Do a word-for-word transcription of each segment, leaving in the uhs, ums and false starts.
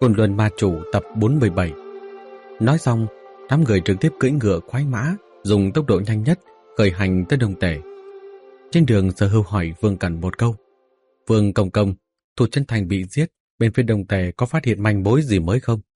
Côn Luân Ma Chủ tập bốn mươi bảy. Nói xong, đám người trực tiếp cưỡi ngựa khoái mã, dùng tốc độ nhanh nhất khởi hành tới Đông Tể. Trên đường, Sở Hưu hỏi Vương Cẩn một câu: "Vương Công Công, Thù Chân Thành bị giết, bên phía Đông Tể có phát hiện manh mối gì mới không?"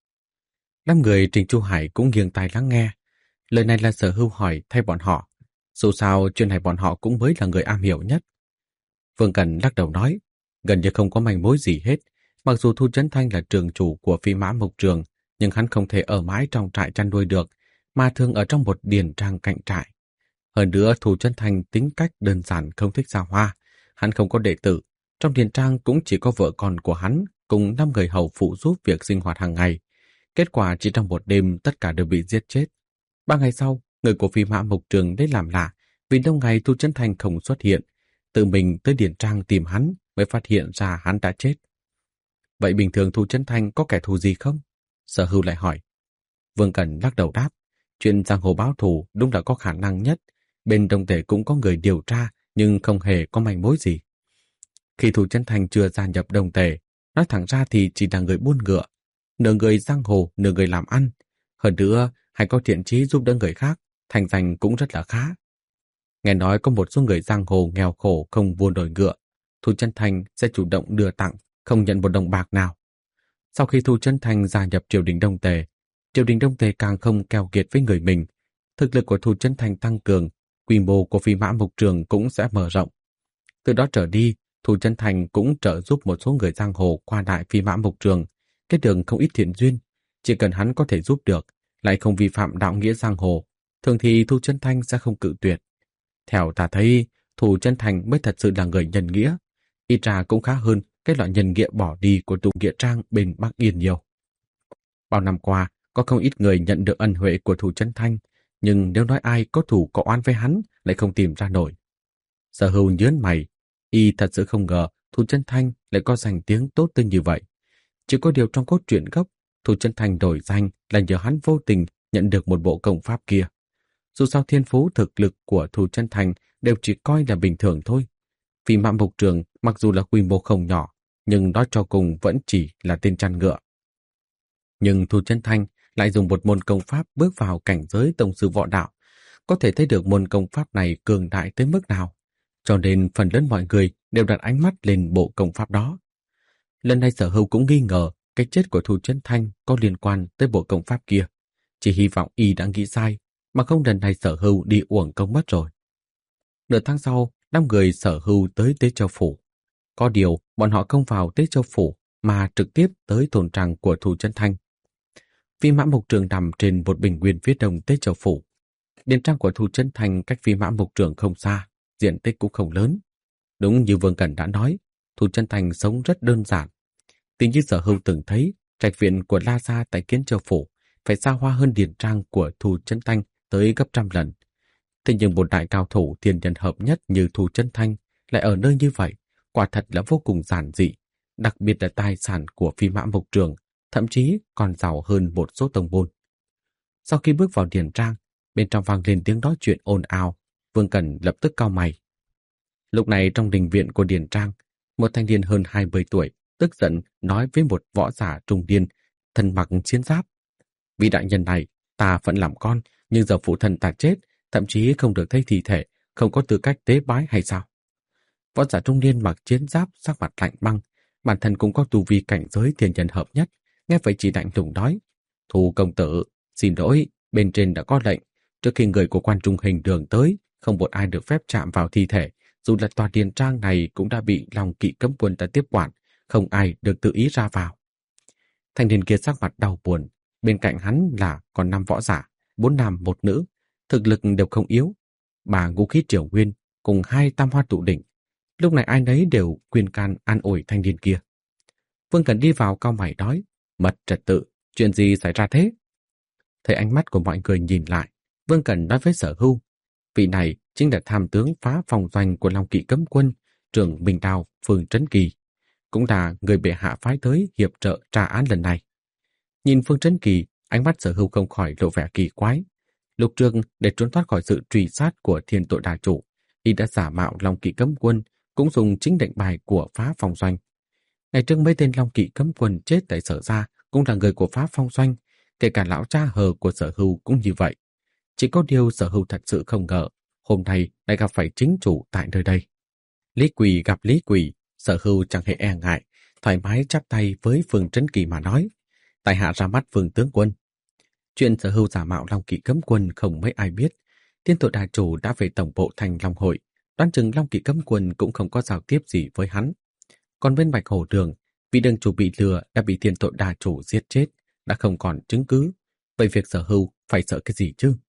Đám người Trình Chu Hải cũng nghiêng tai lắng nghe. Lời này là Sở Hưu hỏi thay bọn họ, dù sao chuyện này bọn họ cũng mới là người am hiểu nhất. Vương Cẩn lắc đầu nói: "Gần như không có manh mối gì hết. Mặc dù Thu Chấn Thanh là trường chủ của Phi Mã Mộc Trường, nhưng hắn không thể ở mãi trong trại chăn nuôi được, mà thường ở trong một điền trang cạnh trại. Hơn nữa, Thu Chấn Thanh tính cách đơn giản, không thích xa hoa. Hắn không có đệ tử, trong điền trang cũng chỉ có vợ con của hắn cùng năm người hầu phụ giúp việc sinh hoạt hàng ngày. Kết quả chỉ trong một đêm tất cả đều bị giết chết. Ba ngày sau, người của Phi Mã Mộc Trường đến làm lạ, vì lâu ngày Thu Chấn Thanh không xuất hiện, tự mình tới điền trang tìm hắn mới phát hiện ra hắn đã chết." "Vậy bình thường Thu Chấn Thanh có kẻ thù gì không?" Sở Hưu lại hỏi. Vương Cẩn lắc đầu đáp: "Chuyện giang hồ báo thù đúng là có khả năng nhất. Bên Đông Tể cũng có người điều tra, nhưng không hề có manh mối gì. Khi Thu Chấn Thanh chưa gia nhập Đông Tể, nói thẳng ra thì chỉ là người buôn ngựa, nửa người giang hồ, nửa người làm ăn. Hơn nữa, hay có thiện chí giúp đỡ người khác, thành danh cũng rất là khá. Nghe nói có một số người giang hồ nghèo khổ không buôn đổi ngựa, Thu Chấn Thanh sẽ chủ động đưa tặng, không nhận một đồng bạc nào. Sau khi Thu Chấn Thanh gia nhập triều đình Đông Tề, triều đình Đông Tề càng không keo kiệt với người mình. Thực lực của Thu Chấn Thanh tăng cường, quy mô của Phi Mã Mộc Trường cũng sẽ mở rộng. Từ đó trở đi, Thu Chấn Thanh cũng trợ giúp một số người giang hồ qua đại Phi Mã Mộc Trường, kết đường không ít thiện duyên. Chỉ cần hắn có thể giúp được, lại không vi phạm đạo nghĩa giang hồ, thường thì Thu Chấn Thanh sẽ không cự tuyệt. Theo ta thấy, Thu Chấn Thanh mới thật sự là người nhân nghĩa. Ít ra cũng khá hơn cái loại nhân nghĩa bỏ đi của Tụ Nghĩa Trang bên Bắc Yên nhiều. Bao năm qua, có không ít người nhận được ân huệ của Thu Chấn Thanh, nhưng nếu nói ai có thù có oán với hắn lại không tìm ra nổi." Sở Hưu nhớn mày, y thật sự không ngờ Thu Chấn Thanh lại có danh tiếng tốt tới như vậy. Chỉ có điều trong cốt truyện gốc, Thu Chấn Thanh đổi danh là nhờ hắn vô tình nhận được một bộ công pháp kia. Dù sao thiên phú thực lực của Thu Chấn Thanh đều chỉ coi là bình thường thôi. Phi Mã Mộc Trường mặc dù là quy mô không nhỏ, nhưng nói cho cùng vẫn chỉ là tên chăn ngựa. Nhưng Thu Chấn Thanh lại dùng một môn công pháp bước vào cảnh giới tông sư võ đạo, có thể thấy được môn công pháp này cường đại tới mức nào, cho nên phần lớn mọi người đều đặt ánh mắt lên bộ công pháp đó. Lần này Sở Hưu cũng nghi ngờ cái chết của Thu Chấn Thanh có liên quan tới bộ công pháp kia, chỉ hy vọng y đã nghĩ sai, mà không lần này Sở Hưu đi uổng công mất rồi. Nửa tháng sau, năm người Sở Hưu tới Tế Châu Phủ. Có điều, bọn họ không vào Tế Châu Phủ mà trực tiếp tới thôn trang của Thu Chấn Thanh. Phi Mã Mộc Trường nằm trên một bình nguyên phía đông Tế Châu Phủ. Điền trang của Thu Chấn Thanh cách Phi Mã Mộc Trường không xa, diện tích cũng không lớn. Đúng như Vương Cẩn đã nói, Thu Chấn Thanh sống rất đơn giản. Tính như Sở Hưu từng thấy, trạch viện của La Gia tại Kiến Châu Phủ phải xa hoa hơn điền trang của Thu Chấn Thanh tới gấp trăm lần. Thế nhưng một đại cao thủ thiên nhân hợp nhất như Thu Chấn Thanh lại ở nơi như vậy, quả thật là vô cùng giản dị, đặc biệt là tài sản của Phi Mã Mộc Trường, thậm chí còn giàu hơn một số tông môn. Sau khi bước vào điền trang, bên trong vang lên tiếng nói chuyện ồn ào, Vương Cẩn lập tức cau mày. Lúc này trong đình viện của điền trang, một thanh niên hơn hai mươi tuổi tức giận nói với một võ giả trung niên thân mặc chiến giáp: "Vị đại nhân này, ta phận làm con, nhưng giờ phụ thân ta chết, thậm chí không được thấy thi thể, không có tư cách tế bái hay sao?" Võ giả trung niên mặc chiến giáp sắc mặt lạnh băng, bản thân cũng có tu vi cảnh giới thiên nhân hợp nhất, nghe vậy chỉ lạnh lùng nói: "Thu công tử, xin lỗi, bên trên đã có lệnh, trước khi người của quan trung hình đường tới, không một ai được phép chạm vào thi thể, dù là tòa điền trang này cũng đã bị Long Kỵ cấm quân ta tiếp quản, không ai được tự ý ra vào." Thanh niên kia sắc mặt đau buồn, bên cạnh hắn là còn năm võ giả, bốn nam một nữ, thực lực đều không yếu, bà ngũ khí triều nguyên cùng hai tam hoa tụ đỉnh. Lúc này ai nấy đều khuyên can an ủi thanh niên kia. Vương Cẩn đi vào cau mày nói: "Mật trật tự, chuyện gì xảy ra thế?" Thấy ánh mắt của mọi người nhìn lại, Vương Cẩn nói với Sở Hưu: "Vị này chính là tham tướng phá phòng doanh của Long Kỵ cấm quân, trưởng Bình Đào phường Trấn Kỳ, cũng là người bệ hạ phái tới hiệp trợ tra án lần này." Nhìn Phương Trấn Kỳ, ánh mắt Sở Hưu không khỏi lộ vẻ kỳ quái. Lúc trước, để trốn thoát khỏi sự truy sát của Thiên Tội Đà Chủ, y đã giả mạo Long Kỵ cấm quân, cũng dùng chính lệnh bài của phá phòng doanh. Ngày trước mấy tên Long Kỵ cấm quân chết tại Sở Gia cũng là người của Pháp Phong Doanh, kể cả lão cha hờ của Sở Hưu cũng như vậy. Chỉ có điều Sở Hưu thật sự không ngờ, hôm nay lại gặp phải chính chủ tại nơi đây. Lý Quỳ gặp Lý Quỳ, Sở Hưu chẳng hề e ngại, thoải mái chắp tay với Phương Trấn Kỳ mà nói: tại hạ ra mắt Phương tướng quân. Chuyện Sở Hưu giả mạo Long Kỵ cấm quân không mấy ai biết. Tiên tội đà chủ đã về tổng bộ thành Long Hội, đoán chừng Long Kỵ cấm quân cũng không có giao tiếp gì với hắn. Còn bên Bạch Hổ Đường, vị đường chủ bị lừa đã bị tiên tội đà chủ giết chết, đã không còn chứng cứ. Vậy việc Sở Hưu phải sợ cái gì chứ?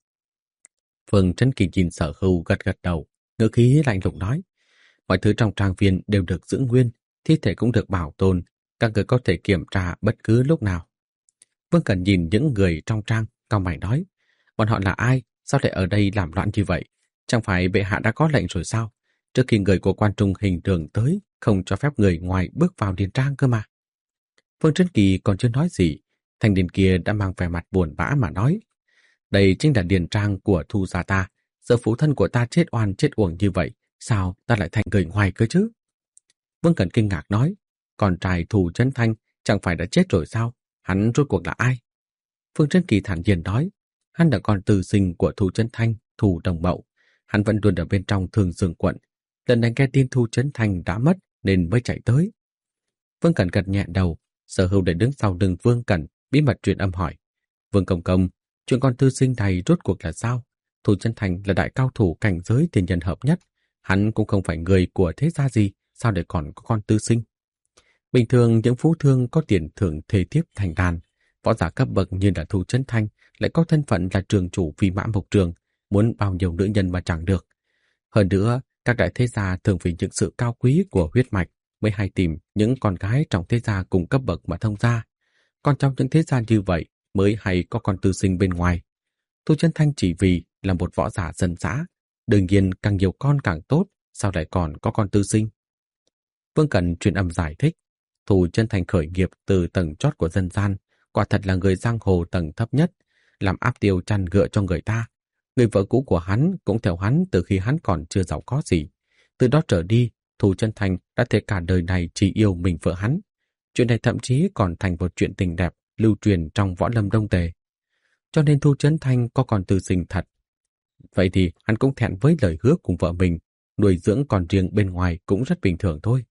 Phương Trấn Kỳ nhìn Sở Hưu gật gật đầu, ngữ khí lạnh lùng nói: mọi thứ trong trang viên đều được giữ nguyên, thi thể cũng được bảo tồn, các người có thể kiểm tra bất cứ lúc nào. Vương Cẩn nhìn những người trong trang, cau mày nói: bọn họ là ai? Sao lại ở đây làm loạn như vậy? Chẳng phải bệ hạ đã có lệnh rồi sao? Trước khi người của quan trung hình đường tới, không cho phép người ngoài bước vào điền trang cơ mà. Phương Trấn Kỳ còn chưa nói gì, thanh niên kia đã mang vẻ mặt buồn bã mà nói: đây chính là điền trang của Thu gia ta, giờ phụ thân của ta chết oan chết uổng như vậy, sao ta lại thành người ngoài cơ chứ? Vương Cẩn kinh ngạc nói: con trai Thu Trấn Thanh chẳng phải đã chết rồi sao? Hắn rốt cuộc là ai? Phương Trấn Kỳ thản nhiên nói: hắn là con tư sinh của Thu Trấn Thanh, Thu Đồng Mậu. Hắn vẫn luôn ở bên trong Thường Dương quận. Lần này nghe tin Thu Trấn Thanh đã mất nên mới chạy tới. Vương Cẩn gật nhẹ đầu. Sở Hưu để đứng sau lưng Vương Cẩn, bí mật truyền âm hỏi: Vương Công Công, chuyện con tư sinh này rốt cuộc là sao? Thu Trấn Thanh là đại cao thủ cảnh giới tiền nhân hợp nhất. Hắn cũng không phải người của thế gia gì, sao để còn có con tư sinh? Bình thường những phú thương có tiền thưởng thề thiếp thành đàn, võ giả cấp bậc như là Thu Trấn Thanh lại có thân phận là trường chủ Phi Mã Mộc Trường, muốn bao nhiêu nữ nhân mà chẳng được. Hơn nữa, các đại thế gia thường vì những sự cao quý của huyết mạch mới hay tìm những con gái trong thế gia cùng cấp bậc mà thông gia. Còn trong những thế gia như vậy mới hay có con tư sinh bên ngoài. Thu Trấn Thanh chỉ vì là một võ giả dân dã, đương nhiên càng nhiều con càng tốt, sao lại còn có con tư sinh? Vương Cẩn truyền âm giải thích: Thu Trấn Thanh khởi nghiệp từ tầng chót của dân gian, quả thật là người giang hồ tầng thấp nhất, làm áp tiêu chăn ngựa cho người ta. Người vợ cũ của hắn cũng theo hắn từ khi hắn còn chưa giàu có gì. Từ đó trở đi, Thu Trấn Thanh đã thể cả đời này chỉ yêu mình vợ hắn. Chuyện này thậm chí còn thành một chuyện tình đẹp lưu truyền trong võ lâm Đông Tề. Cho nên Thu Trấn Thanh có con tư sinh thật. Vậy thì hắn cũng thẹn với lời hứa cùng vợ mình, nuôi dưỡng con riêng bên ngoài cũng rất bình thường thôi.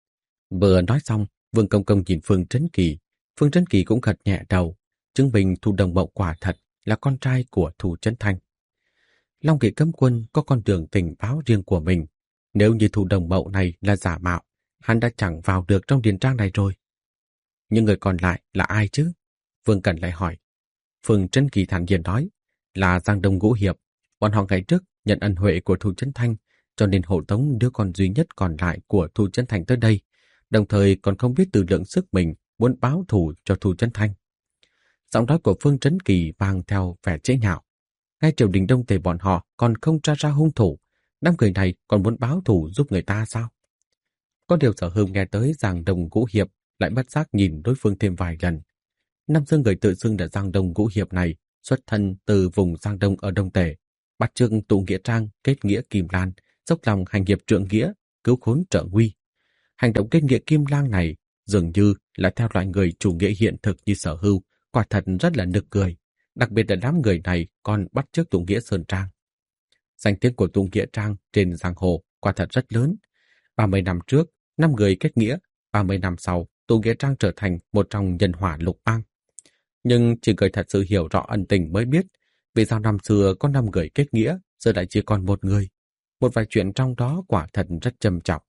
Vừa nói xong, Vương Công Công nhìn Phương Trấn Kỳ. Phương Trấn Kỳ cũng gật nhẹ đầu, chứng minh Thu Đồng Mậu quả thật là con trai của Thu Trấn Thanh. Long Kỵ cấm quân có con đường tình báo riêng của mình. Nếu như Thu Đồng Mậu này là giả mạo, hắn đã chẳng vào được trong điền trang này rồi. Nhưng người còn lại là ai chứ? Vương Cẩn lại hỏi. Phương Trấn Kỳ thản nhiên nói: là Giang Đông Ngũ Hiệp. Bọn họ ngày trước nhận ân huệ của Thu Trấn Thanh, cho nên hộ tống đứa con duy nhất còn lại của Thu Trấn Thanh tới đây, đồng thời còn không biết tự lượng sức mình muốn báo thù cho Thu Trấn Thanh. Giọng nói của Phương Trấn Kỳ mang theo vẻ chế nhạo. Ngay triều đình Đông Tề bọn họ còn không tra ra hung thủ, đám người này còn muốn báo thù giúp người ta sao? Có điều Sở Hưu nghe tới Giang Đông Ngũ Hiệp lại bất giác nhìn đối phương thêm vài lần. Năm xưa người tự xưng là Giang Đông Ngũ Hiệp này xuất thân từ vùng Giang Đông ở Đông Tề, bắt chước tụ nghĩa trang, kết nghĩa Kim Lan, dốc lòng hành hiệp trượng nghĩa, cứu khốn trợ nguy. Hành động kết nghĩa Kim Lan này dường như là theo loại người chủ nghĩa hiện thực như Sở Hưu, quả thật rất là nực cười. Đặc biệt là đám người này còn bắt chước tụ nghĩa Sơn Trang. Danh tiếng của tụ nghĩa trang trên giang hồ quả thật rất lớn. ba mươi năm trước, năm người kết nghĩa, ba mươi năm sau, tụ nghĩa trang trở thành một trong nhân hỏa lục bang. Nhưng chỉ người thật sự hiểu rõ ân tình mới biết vì sao năm xưa có năm người kết nghĩa, giờ lại chỉ còn một người. Một vài chuyện trong đó quả thật rất trầm trọng.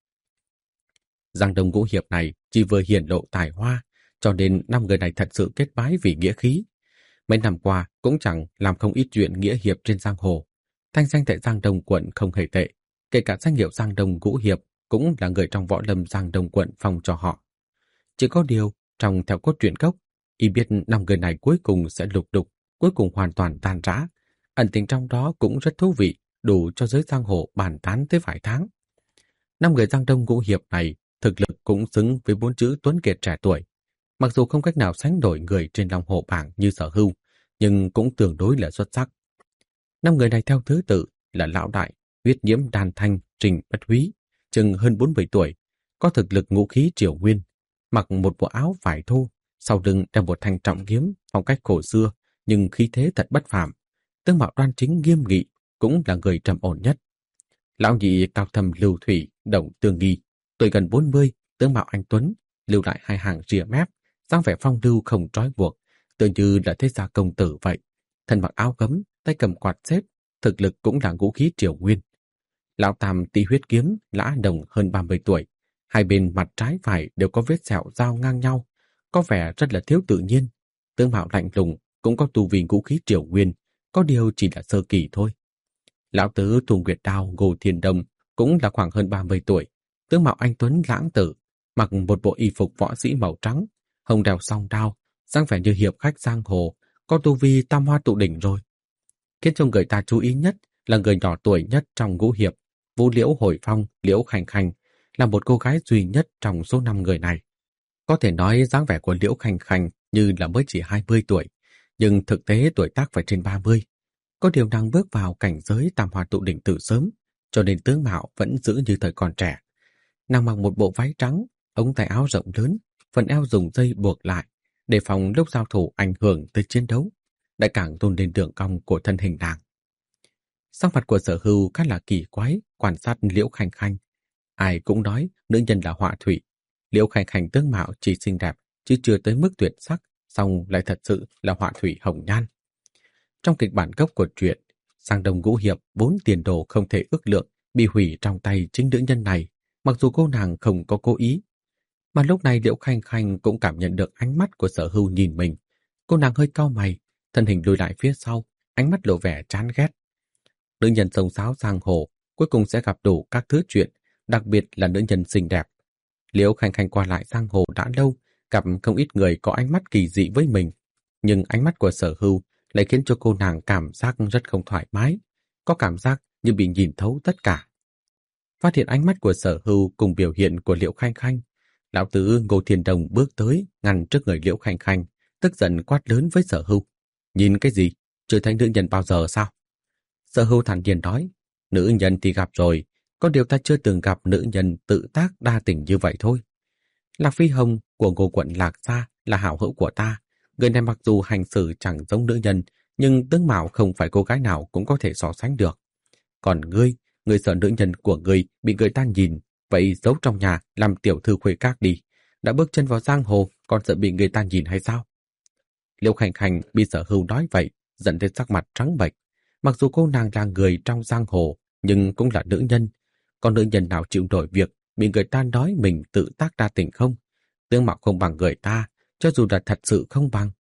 Giang Đông Ngũ Hiệp này chỉ vừa hiển lộ tài hoa, cho nên năm người này thật sự kết bái vì nghĩa khí. Mấy năm qua cũng chẳng làm không ít chuyện nghĩa hiệp trên giang hồ. Thanh danh tại Giang Đông quận không hề tệ, kể cả danh hiệu Giang Đông Ngũ Hiệp cũng là người trong võ lâm Giang Đông quận phong cho họ. Chỉ có điều, trong theo cốt truyện gốc, y biết năm người này cuối cùng sẽ lục đục, cuối cùng hoàn toàn tan rã. Ẩn tình trong đó cũng rất thú vị, đủ cho giới giang hồ bàn tán tới vài tháng. Năm người Giang Đông Ngũ Hiệp này thực lực cũng xứng với bốn chữ tuấn kiệt trẻ tuổi. Mặc dù không cách nào sánh đổi người trên Long Hồ bảng như Sở Hưu, nhưng cũng tương đối là xuất sắc. Năm người này theo thứ tự là Lão Đại, Huyết Nhiễm Đàn Thanh, Trình Bất Húy, chừng hơn bốn mươi tuổi, có thực lực ngũ khí triều nguyên, mặc một bộ áo vải thô, sau lưng đeo một thanh trọng kiếm phong cách cổ xưa, nhưng khí thế thật bất phàm. Tướng mạo đoan chính nghiêm nghị, cũng là người trầm ổn nhất. Lão nhị cao thầm lưu thủy, động tương nghi, tuổi gần bốn mươi, tướng mạo anh tuấn, lưu lại hai hàng rìa mép, dáng vẻ phong lưu không trói buộc, tựa như là thế gia công tử vậy. Thân mặc áo gấm, tay cầm quạt xếp, thực lực cũng là ngũ khí triều nguyên. Lão tam tí huyết kiếm, lã đồng hơn ba mươi tuổi, hai bên mặt trái phải đều có vết sẹo dao ngang nhau, có vẻ rất là thiếu tự nhiên. Tướng mạo lạnh lùng, cũng có tu vi ngũ khí triều nguyên, có điều chỉ là sơ kỳ thôi. Lão tứ Thu Nguyệt Đao Ngô Thiên Đông cũng là khoảng hơn ba mươi tuổi, tướng mạo anh tuấn lãng tử, mặc một bộ y phục võ sĩ màu trắng, hồng đeo song đao, dáng vẻ như hiệp khách giang hồ, có tu vi tam hoa tụ đỉnh rồi. Khiến cho người ta chú ý nhất là người nhỏ tuổi nhất trong ngũ hiệp, Vũ Liễu Hồi Phong, Liễu Khanh Khanh, là một cô gái duy nhất trong số năm người này. Có thể nói dáng vẻ của Liễu Khanh Khanh như là mới chỉ hai mươi tuổi, nhưng thực tế tuổi tác phải trên ba mươi. Có điều nàng bước vào cảnh giới tam hoa tụ đỉnh từ sớm, cho nên tướng mạo vẫn giữ như thời còn trẻ. Nàng mặc một bộ váy trắng, ống tay áo rộng lớn, phần eo dùng dây buộc lại, để phòng lúc giao thủ ảnh hưởng tới chiến đấu, lại càng tôn lên đường cong của thân hình nàng. Sắc mặt của Sở Hưu khá là kỳ quái, quan sát Liễu Khanh Khanh. Ai cũng nói nữ nhân là họa thủy. Liễu Khanh Khanh tướng mạo chỉ xinh đẹp, chứ chưa tới mức tuyệt sắc, song lại thật sự là họa thủy hồng nhan. Trong kịch bản gốc của truyện, Giang Đông ngũ hiệp bốn tiền đồ không thể ước lượng bị hủy trong tay chính nữ nhân này, mặc dù cô nàng không có cố ý. Mà lúc này Liễu Khanh Khanh cũng cảm nhận được ánh mắt của Sở Hưu nhìn mình. Cô nàng hơi cau mày, thân hình lùi lại phía sau, ánh mắt lộ vẻ chán ghét. Nữ nhân sông sáo giang hồ cuối cùng sẽ gặp đủ các thứ chuyện, đặc biệt là nữ nhân xinh đẹp. Liễu Khanh Khanh qua lại giang hồ đã lâu, gặp không ít người có ánh mắt kỳ dị với mình, nhưng ánh mắt của Sở Hưu lại khiến cho cô nàng cảm giác rất không thoải mái, có cảm giác như bị nhìn thấu tất cả. Phát hiện ánh mắt của Sở Hưu cùng biểu hiện của Liễu Khanh Khanh, lão tứ Ngô Thiên Đồng bước tới ngăn trước người Liễu Khanh Khanh, tức giận quát lớn với Sở Hưu: "Nhìn cái gì? Chưa thấy nữ nhân bao giờ sao?" Sở Hưu thản nhiên nói: "Nữ nhân thì gặp rồi, có điều ta chưa từng gặp nữ nhân tự tác đa tình như vậy thôi. Lạc Phi Hồng của Ngô quận Lạc Gia là hảo hữu của ta. Người này mặc dù hành xử chẳng giống nữ nhân, nhưng tướng mạo không phải cô gái nào cũng có thể so sánh được. Còn ngươi, ngươi sợ nữ nhân của ngươi bị người ta nhìn, vậy giấu trong nhà làm tiểu thư khuê các đi. Đã bước chân vào giang hồ, còn sợ bị người ta nhìn hay sao?" Liễu Khanh Khanh bị Sở Hưu nói vậy, dẫn đến sắc mặt trắng bệch. Mặc dù cô nàng là người trong giang hồ, nhưng cũng là nữ nhân. Còn nữ nhân nào chịu nổi việc bị người ta nói mình tự tác đa tình không? Tướng mạo không bằng người ta, cho dù là thật sự không bằng.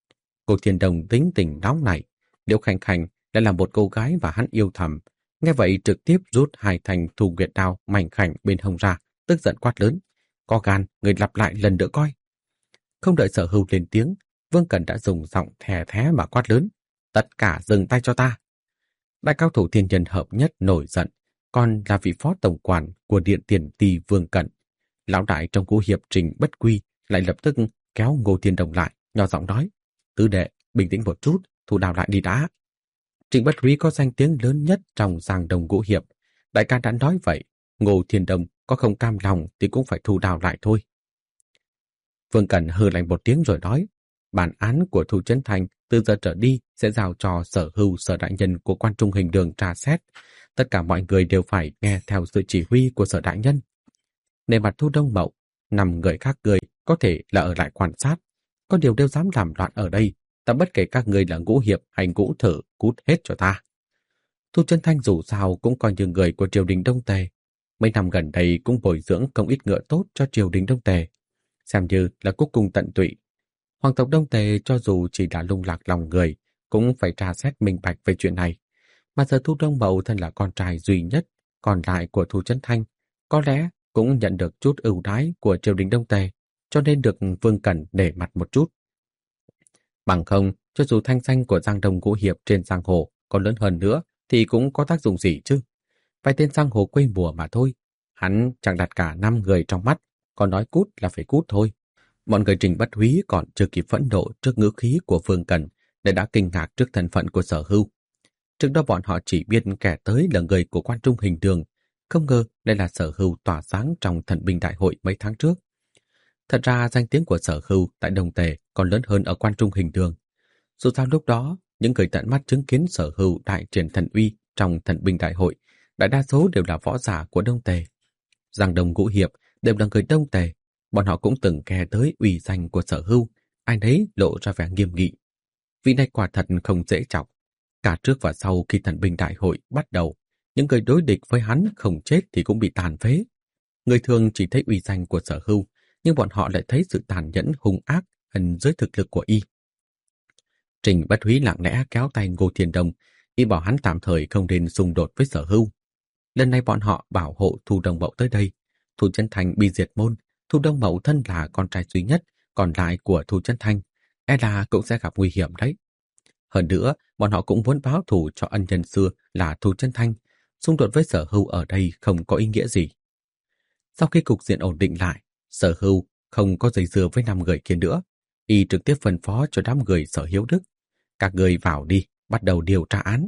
Cô Thiên Đồng tính tình nóng này, Liễu Khanh Khanh lại là một cô gái và hắn yêu thầm. Nghe vậy trực tiếp rút hai thanh Thu Nguyệt Đao mảnh khảnh bên hông ra, tức giận quát lớn: "Có gan, người lặp lại lần nữa coi." Không đợi Sở Hưu lên tiếng, Vương Cẩn đã dùng giọng thè thé mà quát lớn: "Tất cả dừng tay cho ta!" Đại cao thủ thiên nhân hợp nhất nổi giận, còn là vị phó tổng quản của Điện Tiền Ty Vương Cẩn. Lão đại trong ngũ hiệp Trình Bất Quy lại lập tức kéo Ngô Thiên Đồng lại, nhỏ giọng nói: "Tứ đệ, bình tĩnh một chút, thu đao lại đi đã." Trình Bất Quy có danh tiếng lớn nhất trong Giang Đông ngũ hiệp, đại ca đã nói vậy, Ngô Thiên Đồng có không cam lòng thì cũng phải thu đao lại thôi. Vương Cẩn hừ lạnh một tiếng rồi nói: "Bản án của Thu Chấn Thành từ giờ trở đi sẽ giao cho Sở Hưu Sở đại nhân của Quan Trung Hình Đường tra xét. Tất cả mọi người đều phải nghe theo sự chỉ huy của Sở đại nhân." Nề mặt Thu Đông Mậu, năm người khác người có thể là ở lại quan sát, có điều đều dám làm loạn ở đây, ta bất kể các người là ngũ hiệp hay ngũ thử, cút hết cho ta. Thu Chấn Thanh dù sao cũng coi như người của triều đình Đông Tề, mấy năm gần đây cũng bồi dưỡng không ít ngựa tốt cho triều đình Đông Tề, xem như là cuối cùng tận tụy. Hoàng tộc Đông Tề cho dù chỉ đã lung lạc lòng người, cũng phải tra xét minh bạch về chuyện này. Mà giờ Thu Đông Mậu thân là con trai duy nhất còn lại của Thu Chấn Thanh, có lẽ cũng nhận được chút ưu đãi của triều đình Đông Tề, cho nên được Vương Cẩn để mặt một chút. Bằng không, cho dù thanh danh của Giang Đông ngũ hiệp trên giang hồ có lớn hơn nữa, thì cũng có tác dụng gì chứ? Vài tên giang hồ quê mùa mà thôi. Hắn chẳng đặt cả năm người trong mắt, còn nói cút là phải cút thôi. Mọi người Trình Bất Húy còn chưa kịp phẫn nộ trước ngữ khí của Vương Cẩn, để đã kinh ngạc trước thân phận của Sở Hưu. Trước đó bọn họ chỉ biết kẻ tới là người của Quan Trung Hình Đường, không ngờ đây là Sở Hưu tỏa sáng trong thần binh đại hội mấy tháng trước. Thật ra danh tiếng của Sở Hưu tại Đồng Tề còn lớn hơn ở Quan Trung Hình Đường. Dù sao lúc đó, những người tận mắt chứng kiến Sở Hưu đại triển thần uy trong thần binh đại hội, đại đa số đều là võ giả của Đông Tề. Giang Đông Ngũ Hiệp đều là người Đông Tề, bọn họ cũng từng nghe tới uy danh của Sở Hưu, ai nấy lộ ra vẻ nghiêm nghị. Vị này quả thật không dễ chọc. Cả trước và sau khi thần binh đại hội bắt đầu, những người đối địch với hắn không chết thì cũng bị tàn phế. Người thường chỉ thấy uy danh của Sở Hưu, nhưng bọn họ lại thấy sự tàn nhẫn hung ác ẩn dưới thực lực của y. Trình Bất Húy lặng lẽ kéo tay Ngô Thiên Đông, y bảo hắn tạm thời không nên xung đột với Sở Hưu. Lần này bọn họ bảo hộ Thu Đông Mậu tới đây. Thu Chân Thanh bị diệt môn, Thu Đông Mậu thân là con trai duy nhất còn lại của Thu Chân Thanh, e là cũng sẽ gặp nguy hiểm đấy. Hơn nữa, bọn họ cũng muốn báo thù cho ân nhân xưa là Thu Chân Thanh. Xung đột với Sở Hưu ở đây không có ý nghĩa gì. Sau khi cục diện ổn định lại, Sở Hưu không có dây dưa với năm người kia nữa. Y trực tiếp phân phó cho đám người Sở Hiếu Đức. Các người vào đi, bắt đầu điều tra án.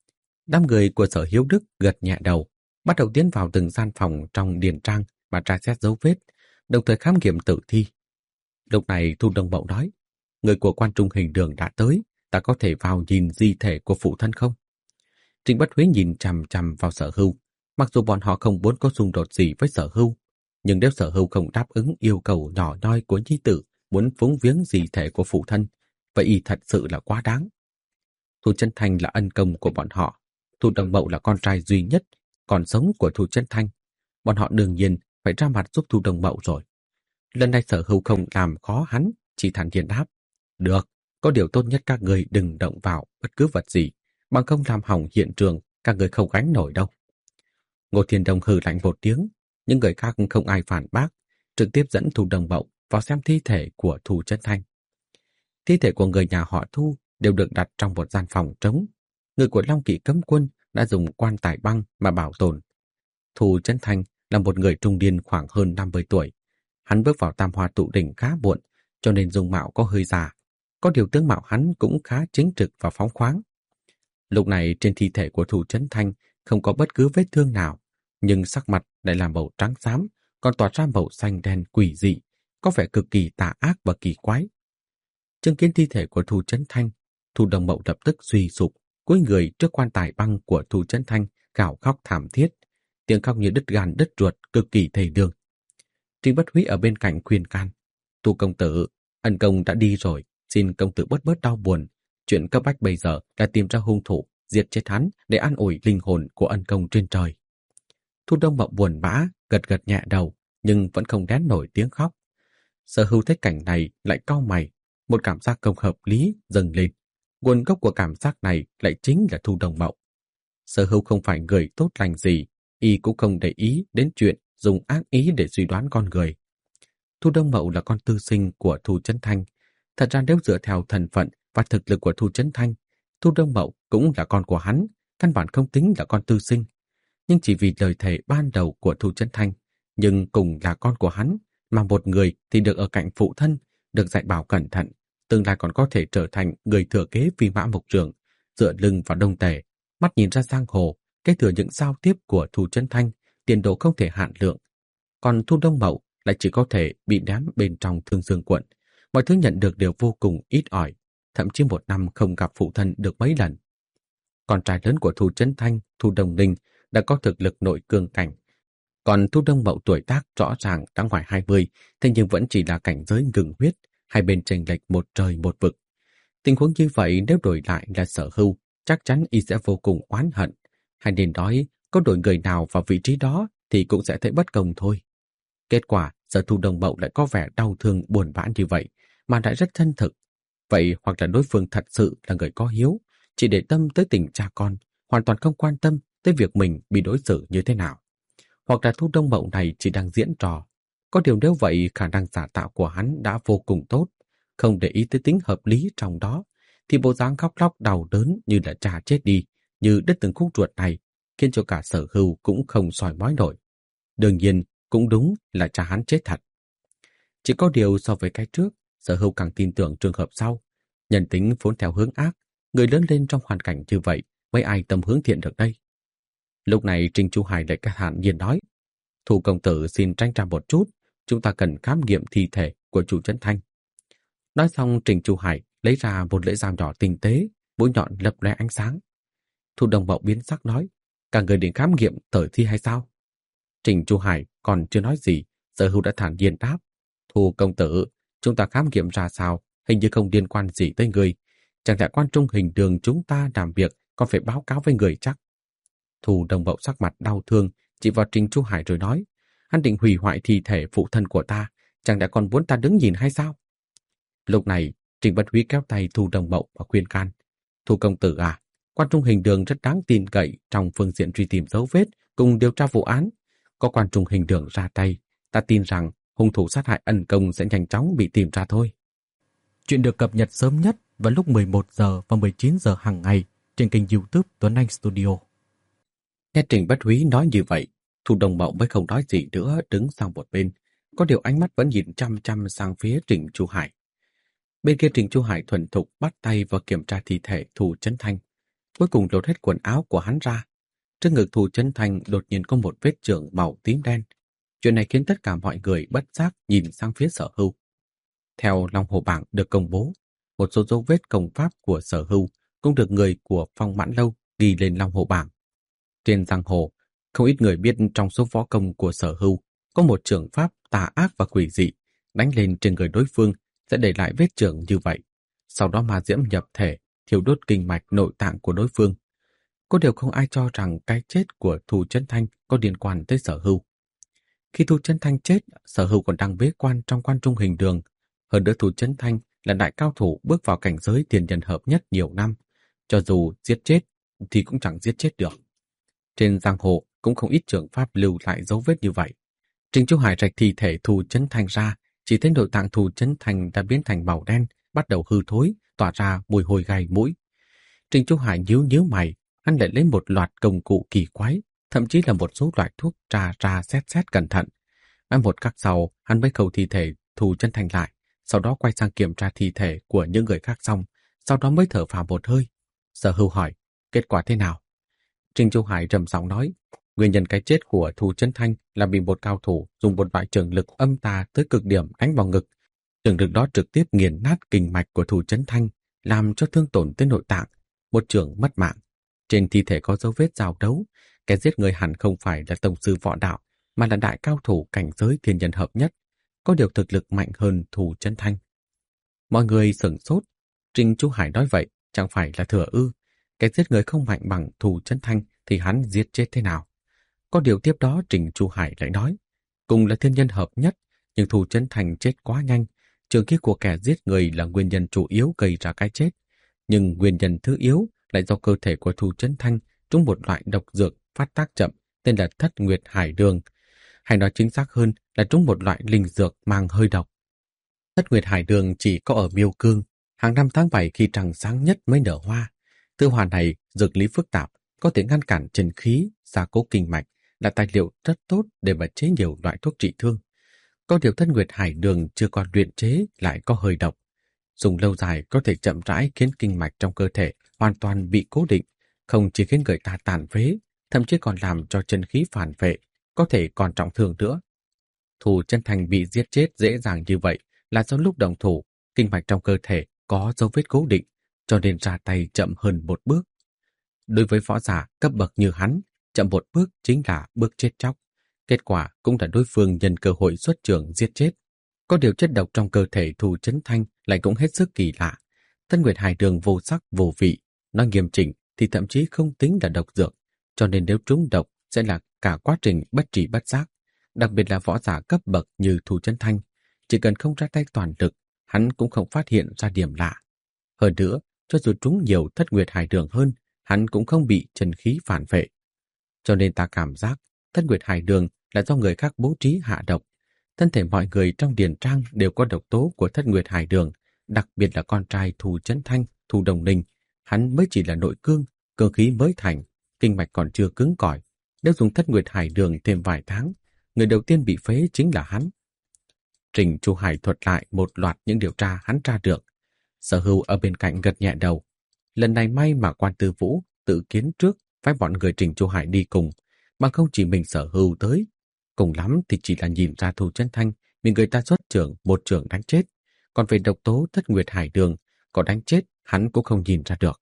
Đám người của Sở Hiếu Đức gật nhẹ đầu, bắt đầu tiến vào từng gian phòng trong điền trang mà tra xét dấu vết, đồng thời khám nghiệm tử thi. Lúc này Thu Đông Mậu nói, người của Quan Trung Hình Đường đã tới, ta có thể vào nhìn di thể của phụ thân không? Trình Bất Húy nhìn chằm chằm vào Sở Hưu, mặc dù bọn họ không muốn có xung đột gì với Sở Hưu, nhưng nếu Sở Hưu không đáp ứng yêu cầu nhỏ nhoi của nhi tử muốn phúng viếng di thể của phụ thân, vậy y thật sự là quá đáng. Thu Chân Thanh là ân công của bọn họ, Thu Đông Mậu là con trai duy nhất còn sống của Thu Chân Thanh, bọn họ đương nhiên phải ra mặt giúp Thu Đông Mậu rồi. Lần này Sở Hưu không làm khó hắn, chỉ thản nhiên đáp, được, có điều tốt nhất các người đừng động vào bất cứ vật gì, bằng không làm hỏng hiện trường, các người không gánh nổi đâu. Ngô Thiên Đông hừ lạnh một tiếng, những người khác không ai phản bác, trực tiếp dẫn Thu Đông Mậu vào xem thi thể của Thu Chân Thanh. Thi thể của người nhà họ Thu đều được đặt trong một gian phòng trống. Người của Long Kỵ Cấm Quân đã dùng quan tài băng mà bảo tồn. Thu Chân Thanh là một người trung niên khoảng hơn năm mươi tuổi. Hắn bước vào Tam Hoa Tụ Đỉnh khá muộn, cho nên dung mạo có hơi già. Có điều tướng mạo hắn cũng khá chính trực và phóng khoáng. Lúc này trên thi thể của Thu Chân Thanh không có bất cứ vết thương nào, nhưng sắc mặt lại là màu trắng xám, còn tỏa ra màu xanh đen quỷ dị, có vẻ cực kỳ tà ác và kỳ quái. Chứng kiến thi thể của Thu Chân Thanh, Thu Đông Mậu lập tức suy sụp, cúi người trước quan tài băng của Thu Chân Thanh, gào khóc thảm thiết, tiếng khóc như đứt gan đứt ruột, cực kỳ thê lương. Trình Bất Húy ở bên cạnh khuyên can, Thu công tử, ân công đã đi rồi, xin công tử bớt bớt đau buồn. Chuyện cấp bách bây giờ là tìm ra hung thủ, diệt chết hắn để an ủi linh hồn của ân công trên trời. Thu Đông Mậu buồn bã, gật gật nhẹ đầu, nhưng vẫn không nén nổi tiếng khóc. Sở Hưu thấy cảnh này lại cau mày, một cảm giác không hợp lý dâng lên. Nguồn gốc của cảm giác này lại chính là Thu Đông Mậu. Sở Hưu không phải người tốt lành gì, y cũng không để ý đến chuyện dùng ác ý để suy đoán con người. Thu Đông Mậu là con tư sinh của Thu Chân Thanh. Thật ra nếu dựa theo thân phận và thực lực của Thu Chân Thanh, Thu Đông Mậu cũng là con của hắn, căn bản không tính là con tư sinh. Nhưng chỉ vì lời thề ban đầu của Thu Chân Thanh, nhưng cùng là con của hắn, mà một người thì được ở cạnh phụ thân, được dạy bảo cẩn thận, tương lai còn có thể trở thành người thừa kế Phi Mã Mộc Trường, dựa lưng vào Đông Tề, mắt nhìn ra giang hồ, kế thừa những giao tiếp của Thu Chân Thanh, tiền đồ không thể hạn lượng. Còn Thu Đông Mậu lại chỉ có thể bị ném bên trong Thương Dương quận, mọi thứ nhận được đều vô cùng ít ỏi, thậm chí một năm không gặp phụ thân được mấy lần. Con trai lớn của Thu Chân Thanh, Thu Đông Ninh đã có thực lực nội cương cảnh, còn Thu Đông Mậu tuổi tác rõ ràng đã ngoài hai mươi, thế nhưng vẫn chỉ là cảnh giới ngừng huyết, hai bên chênh lệch một trời một vực. Tình huống như vậy nếu đổi lại là Sở Hưu, chắc chắn y sẽ vô cùng oán hận, hay nên nói có đổi người nào vào vị trí đó thì cũng sẽ thấy bất công thôi. Kết quả, giờ Thu Đông Mậu lại có vẻ đau thương buồn bã như vậy, mà lại rất chân thực. Vậy hoặc là đối phương thật sự là người có hiếu, chỉ để tâm tới tình cha con, hoàn toàn không quan tâm tới việc mình bị đối xử như thế nào. Hoặc là Thu Đông Mậu này chỉ đang diễn trò. Có điều nếu vậy khả năng giả tạo của hắn đã vô cùng tốt, không để ý tới tính hợp lý trong đó, thì bộ dáng khóc lóc đau đớn như là cha chết đi, như đứt từng khúc ruột này, khiến cho cả Sở Hưu cũng không soi mói nổi. Đương nhiên, cũng đúng là cha hắn chết thật. Chỉ có điều so với cái trước, Sở Hưu càng tin tưởng trường hợp sau. Nhân tính vốn theo hướng ác, người lớn lên trong hoàn cảnh như vậy, mấy ai tâm hướng thiện được đây. Lúc này Trình Chu Hải lại thản nhiên nói, Thu công tử xin tranh ra một chút, chúng ta cần khám nghiệm thi thể của chủ Trấn Thanh. Nói xong, Trình Chu Hải lấy ra một lưỡi dao nhỏ tinh tế, mũi nhọn lập lòe ánh sáng. Thu Đồng Mậu biến sắc nói, cả người định khám nghiệm tử thi hay sao? Trình Chu Hải còn chưa nói gì, Sở Hưu đã thản nhiên đáp, Thu công tử, chúng ta khám nghiệm ra sao, hình như không liên quan gì tới người. Chẳng lẽ quan trung hình đường chúng ta làm việc còn phải báo cáo với người chắc? Thu Đồng Mậu sắc mặt đau thương, chỉ vào Trình Chu Hải rồi nói, hắn định hủy hoại thi thể phụ thân của ta, chẳng lẽ còn muốn ta đứng nhìn hay sao? Lúc này, Trình Bất Húy kéo tay Thu Đồng Mậu và khuyên can, Thu công tử à, quan trung hình đường rất đáng tin cậy trong phương diện truy tìm dấu vết cùng điều tra vụ án. Có quan trung hình đường ra tay, ta tin rằng hung thủ sát hại ân công sẽ nhanh chóng bị tìm ra thôi. Chuyện được cập nhật sớm nhất vào lúc mười một giờ và mười chín giờ hàng ngày trên kênh YouTube Tuấn Anh Studio. Nghe Trình Bất Húy nói như vậy, Thu Đồng Mậu mới không nói gì nữa, đứng sang một bên, có điều ánh mắt vẫn nhìn chăm chăm sang phía Trình Chu Hải. Bên kia Trình Chu Hải thuần thục bắt tay vào kiểm tra thi thể Thu Trấn Thanh, cuối cùng lột hết quần áo của hắn ra. Trước ngực Thu Trấn Thanh đột nhiên có một vết chưởng màu tím đen. Chuyện này khiến tất cả mọi người bất giác nhìn sang phía Sở Hưu. Theo Long Hồ Bảng được công bố, một số dấu vết công pháp của Sở Hưu cũng được người của Phong Mãn Lâu ghi lên Long Hồ Bảng. Trên giang hồ, không ít người biết trong số võ công của Sở Hưu có một trường pháp tà ác và quỷ dị, đánh lên trên người đối phương sẽ để lại vết chưởng như vậy. Sau đó ma diễm nhập thể, thiêu đốt kinh mạch nội tạng của đối phương. Có điều không ai cho rằng cái chết của Thu Trấn Thanh có liên quan tới Sở Hưu. Khi Thu Trấn Thanh chết, Sở Hưu còn đang bế quan trong quan trung hình đường. Hơn nữa Thu Trấn Thanh là đại cao thủ bước vào cảnh giới tiền nhân hợp nhất nhiều năm. Cho dù giết chết thì cũng chẳng giết chết được. Trên giang hồ cũng không ít trường pháp lưu lại dấu vết như vậy. Trình Chu Hải rạch thi thể Thu Trấn Thanh ra, chỉ thấy nội tạng Thu Trấn Thanh đã biến thành màu đen, bắt đầu hư thối, tỏa ra mùi hôi gai mũi. Trình Chu Hải nhíu nhíu mày, hắn lại lấy một loạt công cụ kỳ quái, thậm chí là một số loại thuốc trà ra xét xét cẩn thận. Ngay một khắc sau, hắn mới khâu thi thể Thu Trấn Thanh lại, sau đó quay sang kiểm tra thi thể của những người khác xong, sau đó mới thở phào một hơi. Sở Hưu hỏi, kết quả thế nào? Trình Chu Hải trầm giọng nói, nguyên nhân cái chết của Thu Trấn Thanh là bị một cao thủ dùng một loại trường lực âm tà tới cực điểm đánh vào ngực. Trường lực đó trực tiếp nghiền nát kinh mạch của Thu Trấn Thanh, làm cho thương tổn tới nội tạng, một trường mất mạng. Trên thi thể có dấu vết giao đấu, kẻ giết người hẳn không phải là tổng sư võ đạo, mà là đại cao thủ cảnh giới thiên nhân hợp nhất, có điều thực lực mạnh hơn Thu Trấn Thanh. Mọi người sửng sốt, Trình Chu Hải nói vậy chẳng phải là thừa ư? Kẻ giết người không mạnh bằng Thu Trấn Thanh thì hắn giết chết thế nào? Có điều tiếp đó Trình Chu Hải lại nói, cùng là thiên nhân hợp nhất, nhưng Thu Trấn Thanh chết quá nhanh. Trường khí của kẻ giết người là nguyên nhân chủ yếu gây ra cái chết, nhưng nguyên nhân thứ yếu lại do cơ thể của Thu Trấn Thanh trúng một loại độc dược phát tác chậm tên là Thất Nguyệt Hải Đường, hay nói chính xác hơn là trúng một loại linh dược mang hơi độc. Thất Nguyệt Hải Đường chỉ có ở Miêu Cương, hàng năm tháng bảy khi trăng sáng nhất mới nở hoa. Tư hoa này dược lý phức tạp, có thể ngăn cản chân khí, gia cố kinh mạch, là tài liệu rất tốt để mà chế nhiều loại thuốc trị thương. Có điều Thất Nguyệt Hải Đường chưa còn luyện chế lại có hơi độc. Dùng lâu dài có thể chậm rãi khiến kinh mạch trong cơ thể hoàn toàn bị cố định, không chỉ khiến người ta tàn phế, thậm chí còn làm cho chân khí phản vệ, có thể còn trọng thương nữa. Thu Trấn Thanh bị giết chết dễ dàng như vậy là do lúc đồng thủ, kinh mạch trong cơ thể có dấu vết cố định, cho nên ra tay chậm hơn một bước. Đối với võ giả cấp bậc như hắn, chậm một bước chính là bước chết chóc. Kết quả cũng là đối phương nhân cơ hội xuất trường giết chết. Có điều chất độc trong cơ thể Thu Trấn Thanh lại cũng hết sức kỳ lạ. Thất Nguyệt Hải Đường vô sắc vô vị, nói nghiêm chỉnh thì thậm chí không tính là độc dược, cho nên nếu trúng độc sẽ là cả quá trình bất trị bất giác. Đặc biệt là võ giả cấp bậc như Thu Trấn Thanh, chỉ cần không ra tay toàn lực, hắn cũng không phát hiện ra điểm lạ. Hơn nữa, cho dù trúng nhiều Thất Nguyệt Hải Đường hơn, hắn cũng không bị chân khí phản vệ. Cho nên ta cảm giác Thất Nguyệt Hải Đường là do người khác bố trí hạ độc. Thân thể mọi người trong điền trang đều có độc tố của Thất Nguyệt Hải Đường, đặc biệt là con trai Thu Trấn Thanh, Thu Đồng Ninh. Hắn mới chỉ là nội cương, cơ khí mới thành, kinh mạch còn chưa cứng cỏi. Nếu dùng Thất Nguyệt Hải Đường thêm vài tháng, người đầu tiên bị phế chính là hắn. Trình Chu Hải thuật lại một loạt những điều tra hắn tra được. Sở Hưu ở bên cạnh gật nhẹ đầu. Lần này may mà Quan Tư Vũ tự kiến trước phái bọn người Trình Chu Hải đi cùng, bằng không chỉ mình Sở Hưu tới. Cùng lắm thì chỉ là nhìn ra Thu Trấn Thanh vì người ta xuất trưởng một trưởng đánh chết, còn về độc tố Thất Nguyệt Hải Đường, có đánh chết hắn cũng không nhìn ra được.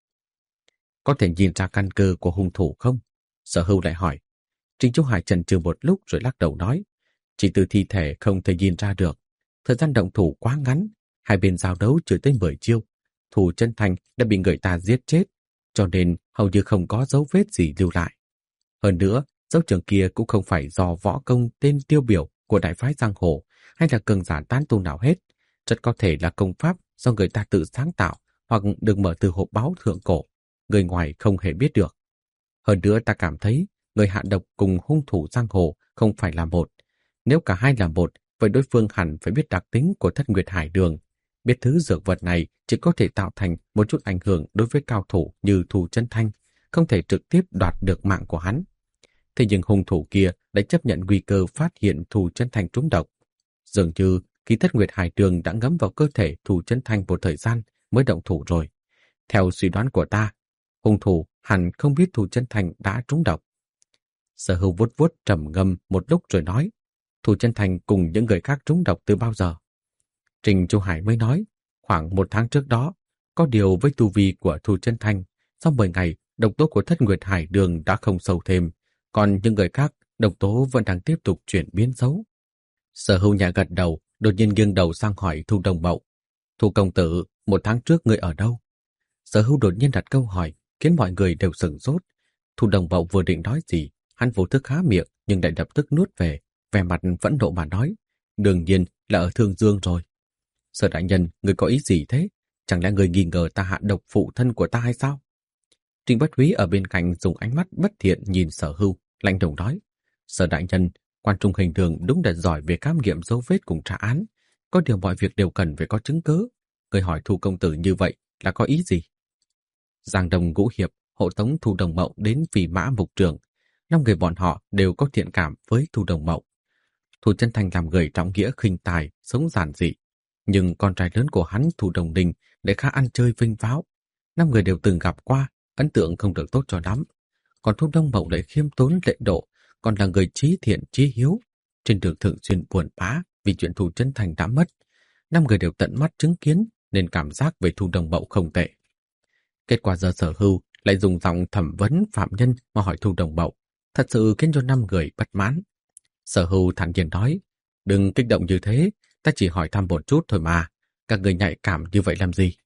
Có thể nhìn ra căn cơ của hung thủ không? Sở Hưu lại hỏi. Trình Chu Hải chần chừ một lúc rồi lắc đầu nói, chỉ từ thi thể không thể nhìn ra được. Thời gian động thủ quá ngắn, hai bên giao đấu chưa tới mười chiêu. Thủ Chân Thành đã bị người ta giết chết, cho nên hầu như không có dấu vết gì lưu lại. Hơn nữa, dấu trường kia cũng không phải do võ công tên tiêu biểu của đại phái giang hồ hay là cường giả tán tu nào hết. Rất có thể là công pháp do người ta tự sáng tạo hoặc được mở từ hộp báu thượng cổ. Người ngoài không hề biết được. Hơn nữa ta cảm thấy người hạ độc cùng hung thủ giang hồ không phải là một. Nếu cả hai là một, vậy đối phương hẳn phải biết đặc tính của Thất Nguyệt Hải Đường. Biết thứ dược vật này chỉ có thể tạo thành một chút ảnh hưởng đối với cao thủ như Thủ Chân Thanh, không thể trực tiếp đoạt được mạng của hắn. Thế nhưng hung thủ kia đã chấp nhận nguy cơ phát hiện Thủ Chân Thanh trúng độc. Dường như khi Thất Nguyệt Hải Đường đã ngấm vào cơ thể Thủ Chân Thanh một thời gian mới động thủ rồi. Theo suy đoán của ta, hung thủ hẳn không biết Thủ Chân Thành đã trúng độc. Sở Hưu vuốt vuốt trầm ngâm một lúc rồi nói, Thủ Chân Thành cùng những người khác trúng độc từ bao giờ? Trình Chu Hải mới nói, khoảng một tháng trước đó, có điều với tu vi của Thủ Chân Thành, sau mười ngày, độc tố của Thất Nguyệt Hải Đường đã không sâu thêm, còn những người khác, độc tố vẫn đang tiếp tục chuyển biến xấu. Sở Hưu nhà gật đầu, đột nhiên nghiêng đầu sang hỏi Thu Đồng Mậu, Thu công tử, một tháng trước ngươi ở đâu? Sở Hưu đột nhiên đặt câu hỏi, khiến mọi người đều sửng sốt. Thu Đồng Mậu vừa định nói gì, hắn vô thức há miệng nhưng lại lập tức nuốt về, vẻ mặt phẫn nộ mà nói, đương nhiên là ở Thương Dương rồi. Sở đại nhân, người có ý gì thế? Chẳng lẽ người nghi ngờ ta hạ độc phụ thân của ta hay sao? Trình Bất Húy ở bên cạnh dùng ánh mắt bất thiện nhìn Sở Hưu, lạnh lùng nói, Sở đại nhân, quan trung hình đường đúng là giỏi về khám nghiệm dấu vết cùng trả án, có điều mọi việc đều cần phải có chứng cứ. Người hỏi Thu công tử như vậy là có ý gì? Giang Đông Ngũ Hiệp hộ tống Thu Đồng Mậu đến Phỉ Mã Mục Trường, năm người bọn họ đều có thiện cảm với Thu Đồng Mậu. Thủ Chân Thành làm người trọng nghĩa khinh tài, sống giản dị, nhưng con trai lớn của hắn Thủ Đồng Đình lại khá ăn chơi vinh váo. Năm người đều từng gặp qua, ấn tượng không được tốt cho lắm. Còn Thu Đồng Mậu lại khiêm tốn lễ độ, còn là người trí thiện trí hiếu, trên đường thường xuyên buồn bã vì chuyện Thủ Chân Thành đã mất. Năm người đều tận mắt chứng kiến nên cảm giác về Thu Đồng Mậu không tệ. Kết quả giờ Sở Hưu lại dùng giọng thẩm vấn phạm nhân mà hỏi Thu Đồng Mậu, thật sự khiến cho năm người bất mãn. Sở Hưu thản nhiên nói, đừng kích động như thế, ta chỉ hỏi thăm một chút thôi mà, các người nhạy cảm như vậy làm gì?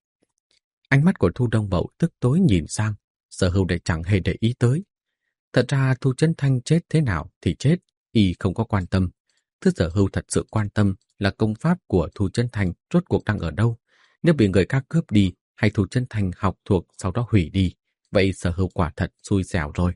Ánh mắt của Thu Đồng Mậu tức tối nhìn sang, Sở Hưu lại chẳng hề để ý tới. Thật ra Thu Chân Thanh chết thế nào thì chết, y không có quan tâm. Thứ Sở Hưu thật sự quan tâm là công pháp của Thu Chân Thanh rốt cuộc đang ở đâu. Nếu bị người khác cướp đi hay Thu Chân Thanh học thuộc sau đó hủy đi, vậy Sở Hưu quả thật xui xẻo rồi.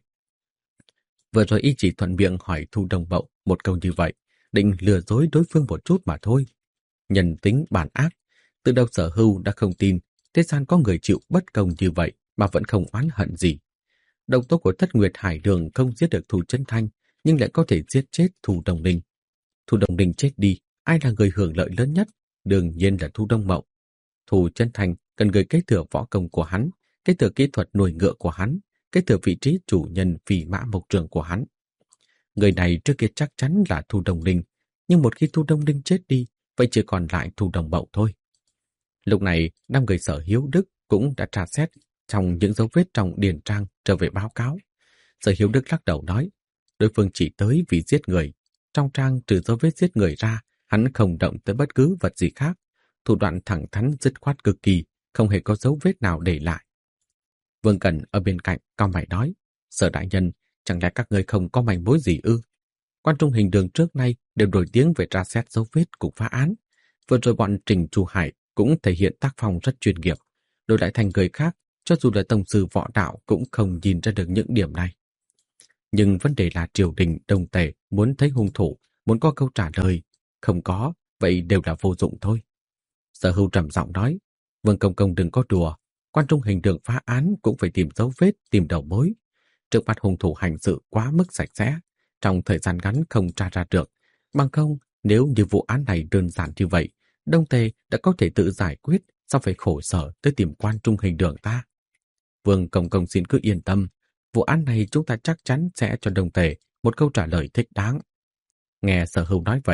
Vừa rồi y chỉ thuận miệng hỏi Thu Đồng Mậu một câu như vậy, định lừa dối đối phương một chút mà thôi. Nhân tính bản ác, từ đầu Sở Hưu đã không tin thế gian có người chịu bất công như vậy mà vẫn không oán hận gì. Độc tố của Thất Nguyệt Hải Đường không giết được Thu Chân Thanh, nhưng lại có thể giết chết Thu Đồng Đình. Thu Đồng Đình chết đi, ai là người hưởng lợi lớn nhất? Đương nhiên là Thu Đồng Mậu. Thu Chân Thanh cần người kế thừa võ công của hắn, kế thừa kỹ thuật nuôi ngựa của hắn, kế thừa vị trí chủ nhân Phỉ Mã Mộc Trường của hắn. Người này trước kia chắc chắn là Thu Đồng Đình, nhưng một khi Thu Đồng Đình chết đi, vậy chỉ còn lại Thu Đồng Mậu thôi. Lúc này, năm người Sở Hiếu Đức cũng đã tra xét trong những dấu vết trong điền trang trở về báo cáo. Sở Hiếu Đức lắc đầu nói, đối phương chỉ tới vì giết người. Trong trang trừ dấu vết giết người ra, hắn không động tới bất cứ vật gì khác. Thủ đoạn thẳng thắn dứt khoát cực kỳ, không hề có dấu vết nào để lại. Vương Cẩn ở bên cạnh cau mày nói, Sở đại nhân, chẳng lẽ các người không có manh mối gì ư? Quan trung hình đường trước nay đều nổi tiếng về tra xét dấu vết cùng phá án. Vừa rồi bọn Trình Chu Hải cũng thể hiện tác phong rất chuyên nghiệp, đổi lại thành người khác, cho dù là tổng sư võ đạo cũng không nhìn ra được những điểm này. Nhưng vấn đề là triều đình Đông Tề muốn thấy hung thủ, muốn có câu trả lời, không có, vậy đều là vô dụng thôi. Sở Hưu trầm giọng nói, Vương công công đừng có đùa, quan trung hình đường phá án cũng phải tìm dấu vết, tìm đầu mối. Trước mặt hung thủ hành sự quá mức sạch sẽ, trong thời gian ngắn không tra ra được. Bằng không, nếu như vụ án này đơn giản như vậy, Đông Tề đã có thể tự giải quyết, sao phải khổ sở tới tìm quan trung hình đường ta? Vương công công xin cứ yên tâm, vụ án này chúng ta chắc chắn sẽ cho Đông Tề một câu trả lời thích đáng. Nghe Sở Hưu nói vậy,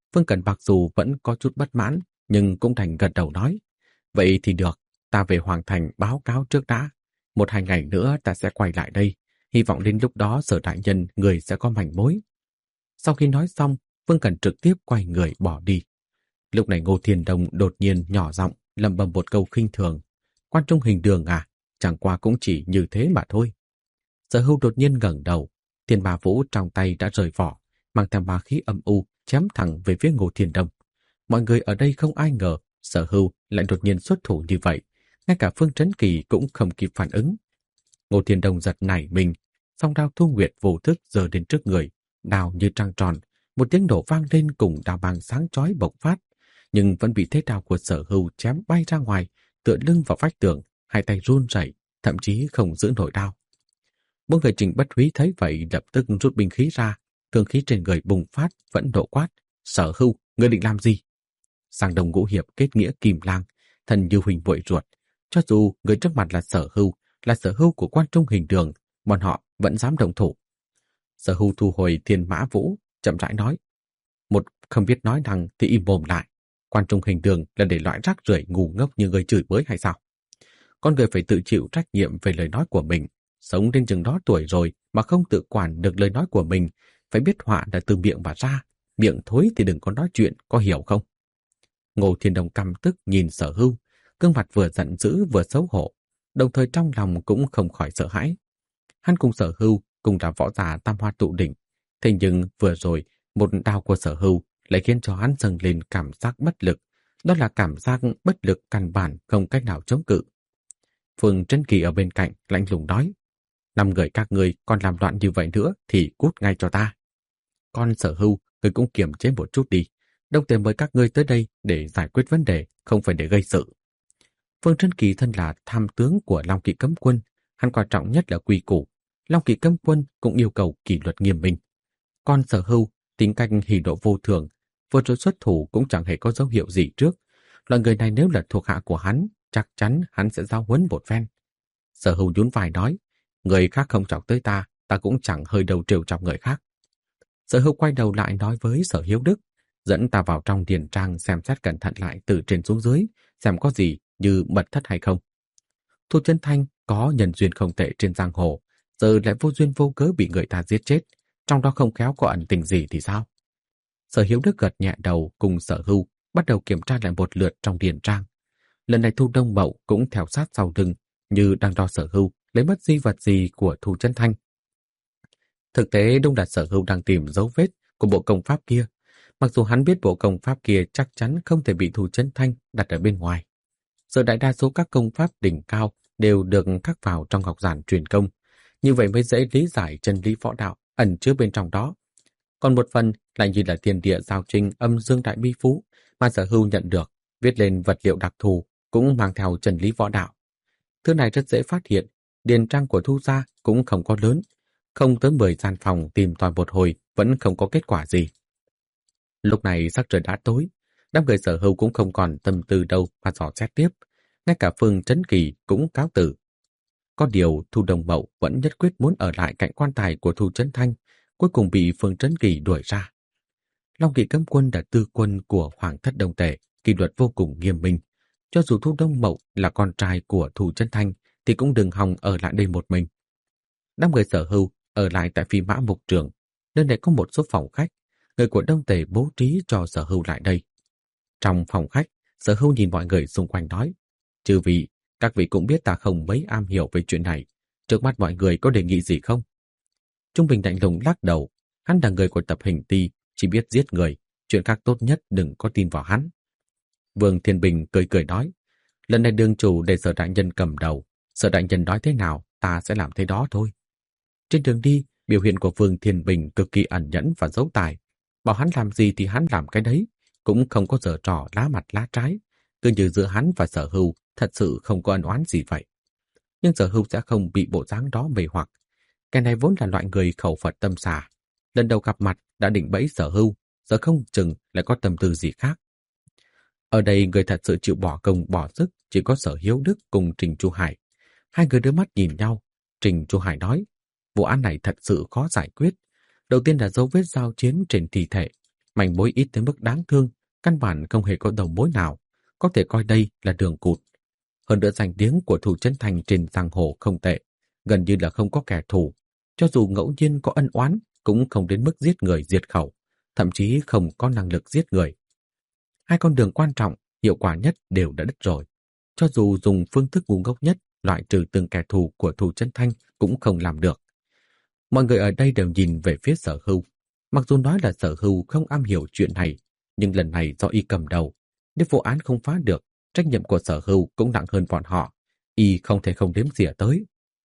Phương Cẩn mặc dù vẫn có chút bất mãn, nhưng cũng thành gật đầu nói. Vậy thì được, ta về Hoàng Thành báo cáo trước đã. Một hai ngày nữa ta sẽ quay lại đây. Hy vọng đến lúc đó Sở đại nhân người sẽ có manh mối. Sau khi nói xong, Phương Cẩn trực tiếp quay người bỏ đi. Lúc này Ngô Thiên Đông đột nhiên nhỏ giọng lẩm bẩm một câu khinh thường. Quan Trung Hình Đường à, chẳng qua cũng chỉ như thế mà thôi. Sở Hưu đột nhiên ngẩng đầu, Thiên Ma Vũ trong tay đã rời vỏ, mang theo ma khí âm u chém thẳng về phía Ngô Thiên Đông. Mọi người ở đây không ai ngờ Sở Hưu lại đột nhiên xuất thủ như vậy, ngay cả Phương Trấn Kỳ cũng không kịp phản ứng. Ngô Thiên Đông giật nảy mình, song đao Thu Nguyệt vô thức giơ đến trước người, đao như trăng tròn, một tiếng nổ vang lên cùng đao băng sáng chói bộc phát, nhưng vẫn bị thế đao của Sở Hưu chém bay ra ngoài, tựa lưng vào vách tường, hai tay run rẩy, thậm chí không giữ nổi đao. Bốn người Trình Bất Húy thấy vậy lập tức rút binh khí ra, thương khí trên người bùng phát, vẫn nộ quát: Sở Hưu, ngươi định làm gì? Sang Đông Ngũ Hiệp kết nghĩa Kim Lang, thân như huỳnh muội ruột, cho dù người trước mặt là Sở Hưu, là Sở Hưu của Quan Trung Hình Đường, bọn họ vẫn dám động thủ. Sở Hưu thu hồi Thiên Mã Vũ, chậm rãi nói: một không biết nói năng thì im mồm lại. Quan Trung Hình Đường là để loại rác rưởi ngu ngốc như người chửi bới hay sao? Con người phải tự chịu trách nhiệm về lời nói của mình. Sống đến chừng đó tuổi rồi mà không tự quản được lời nói của mình, phải biết họa là từ miệng mà ra. Miệng thối thì đừng có nói chuyện, có hiểu không? Ngô Thiên Đông căm tức nhìn Sở Hưu, gương mặt vừa giận dữ vừa xấu hổ, đồng thời trong lòng cũng không khỏi sợ hãi. Hắn cùng Sở Hưu cùng là võ giả tam hoa tụ đỉnh, thế nhưng vừa rồi một đao của Sở Hưu lại khiến cho hắn dâng lên cảm giác bất lực, đó là cảm giác bất lực căn bản không cách nào chống cự. Phương Trấn Kỳ ở bên cạnh lạnh lùng nói: năm người các ngươi còn làm loạn như vậy nữa thì cút ngay cho ta. Con Sở Hưu, ngươi cũng kiềm chế một chút đi. Đông Tề mời các ngươi tới đây để giải quyết vấn đề, không phải để gây sự. Phương Trấn Kỳ thân là tham tướng của Long Kỵ Cấm Quân, hắn quan trọng nhất là quy củ. Long Kỵ Cấm Quân cũng yêu cầu kỷ luật nghiêm minh. Con Sở Hưu tính cách hỉ nộ vô thường, vừa rồi xuất thủ cũng chẳng hề có dấu hiệu gì trước. Loại người này nếu là thuộc hạ của hắn, chắc chắn hắn sẽ giao huấn một phen. Sở Hưu nhún vai nói: người khác không chọc tới ta, ta cũng chẳng hơi đầu trêu chọc người khác. Sở Hưu quay đầu lại nói với Sở Hiếu Đức: dẫn ta vào trong điền trang xem xét cẩn thận lại từ trên xuống dưới, xem có gì như mật thất hay không. Thu Chân Thanh có nhân duyên không tệ trên giang hồ, giờ lại vô duyên vô cớ bị người ta giết chết, trong đó không khéo có ẩn tình gì thì sao? Sở Hiếu Đức gật nhẹ đầu cùng Sở Hưu bắt đầu kiểm tra lại một lượt trong điền trang. Lần này Thu Đông Mậu cũng theo sát sau lưng, như đang đo Sở Hưu lấy mất di vật gì của Thu Chân Thanh. Thực tế đúng là Sở Hưu đang tìm dấu vết của bộ công pháp kia, mặc dù hắn biết bộ công pháp kia chắc chắn không thể bị Thu Chân Thanh đặt ở bên ngoài. Giờ đại đa số các công pháp đỉnh cao đều được khắc vào trong ngọc giản truyền công, như vậy mới dễ lý giải chân lý võ đạo ẩn chứa bên trong đó. Còn một phần lại như là thiên địa giao trinh âm dương đại bi phú mà Sở Hưu nhận được, viết lên vật liệu đặc thù cũng mang theo chân lý võ đạo. Thứ này rất dễ phát hiện, điền trang của Thu gia cũng không có lớn, không tới mười gian phòng tìm tòi một hồi vẫn không có kết quả gì. Lúc này sắc trời đã tối, đám người Sở Hưu cũng không còn tâm tư đâu mà dò xét tiếp, ngay cả Phương Trấn Kỳ cũng cáo từ. Có điều Thu Đông Mậu vẫn nhất quyết muốn ở lại cạnh quan tài của Thu Trấn Thanh, cuối cùng bị Phương Trấn Kỳ đuổi ra. Long Kỵ Cấm Quân là tư quân của Hoàng thất Đông Tề, kỷ luật vô cùng nghiêm minh. Cho dù Thu Đông Mậu là con trai của Thu Trấn Thanh thì cũng đừng hòng ở lại đây một mình. Đám người Sở Hưu ở lại tại Phi Mã Mục Trường, nơi này có một số phòng khách, người của Đông Tề bố trí cho Sở Hưu lại đây. Trong phòng khách, Sở Hưu nhìn mọi người xung quanh nói: chư vị, các vị cũng biết ta không mấy am hiểu về chuyện này, trước mắt mọi người có đề nghị gì không? Trung Bình lạnh lùng lắc đầu, hắn là người của tập hình ti, chỉ biết giết người, chuyện khác tốt nhất đừng có tin vào hắn. Vương Thiên Bình cười cười nói: lần này đương chủ để Sở đại nhân cầm đầu, Sở đại nhân nói thế nào ta sẽ làm thế đó thôi. Trên đường đi, biểu hiện của Vương Thiên Bình cực kỳ ẩn nhẫn và giấu tài, bảo hắn làm gì thì hắn làm cái đấy, cũng không có giở trò lá mặt lá trái, cứ như giữa hắn và Sở Hưu thật sự không có ân oán gì vậy. Nhưng Sở Hưu sẽ không bị bộ dáng đó mê hoặc. Cái này vốn là loại người khẩu Phật tâm xà, lần đầu gặp mặt đã định bẫy Sở Hưu, giờ không chừng lại có tâm tư gì khác. Ở đây người thật sự chịu bỏ công bỏ sức chỉ có Sở Hiếu Đức cùng Trình Chu Hải. Hai người đưa mắt nhìn nhau. Trình Chu Hải nói: vụ án này thật sự khó giải quyết. Đầu tiên là dấu vết giao chiến trên thi thể. Manh mối ít tới mức đáng thương, căn bản không hề có đầu mối nào, có thể coi đây là đường cụt. Hơn nữa danh tiếng của Thủ Trấn Thành trên giang hồ không tệ, gần như là không có kẻ thù. Cho dù ngẫu nhiên có ân oán, cũng không đến mức giết người diệt khẩu, thậm chí không có năng lực giết người. Hai con đường quan trọng, hiệu quả nhất đều đã đứt rồi. Cho dù dùng phương thức ngu ngốc nhất loại trừ từng kẻ thù của Thủ Trấn Thanh cũng không làm được. Mọi người ở đây đều nhìn về phía Sở Hưu. Mặc dù nói là Sở Hưu không am hiểu chuyện này, nhưng lần này do y cầm đầu, nếu vụ án không phá được, trách nhiệm của Sở Hưu cũng nặng hơn bọn họ, y không thể không đếm xỉa tới.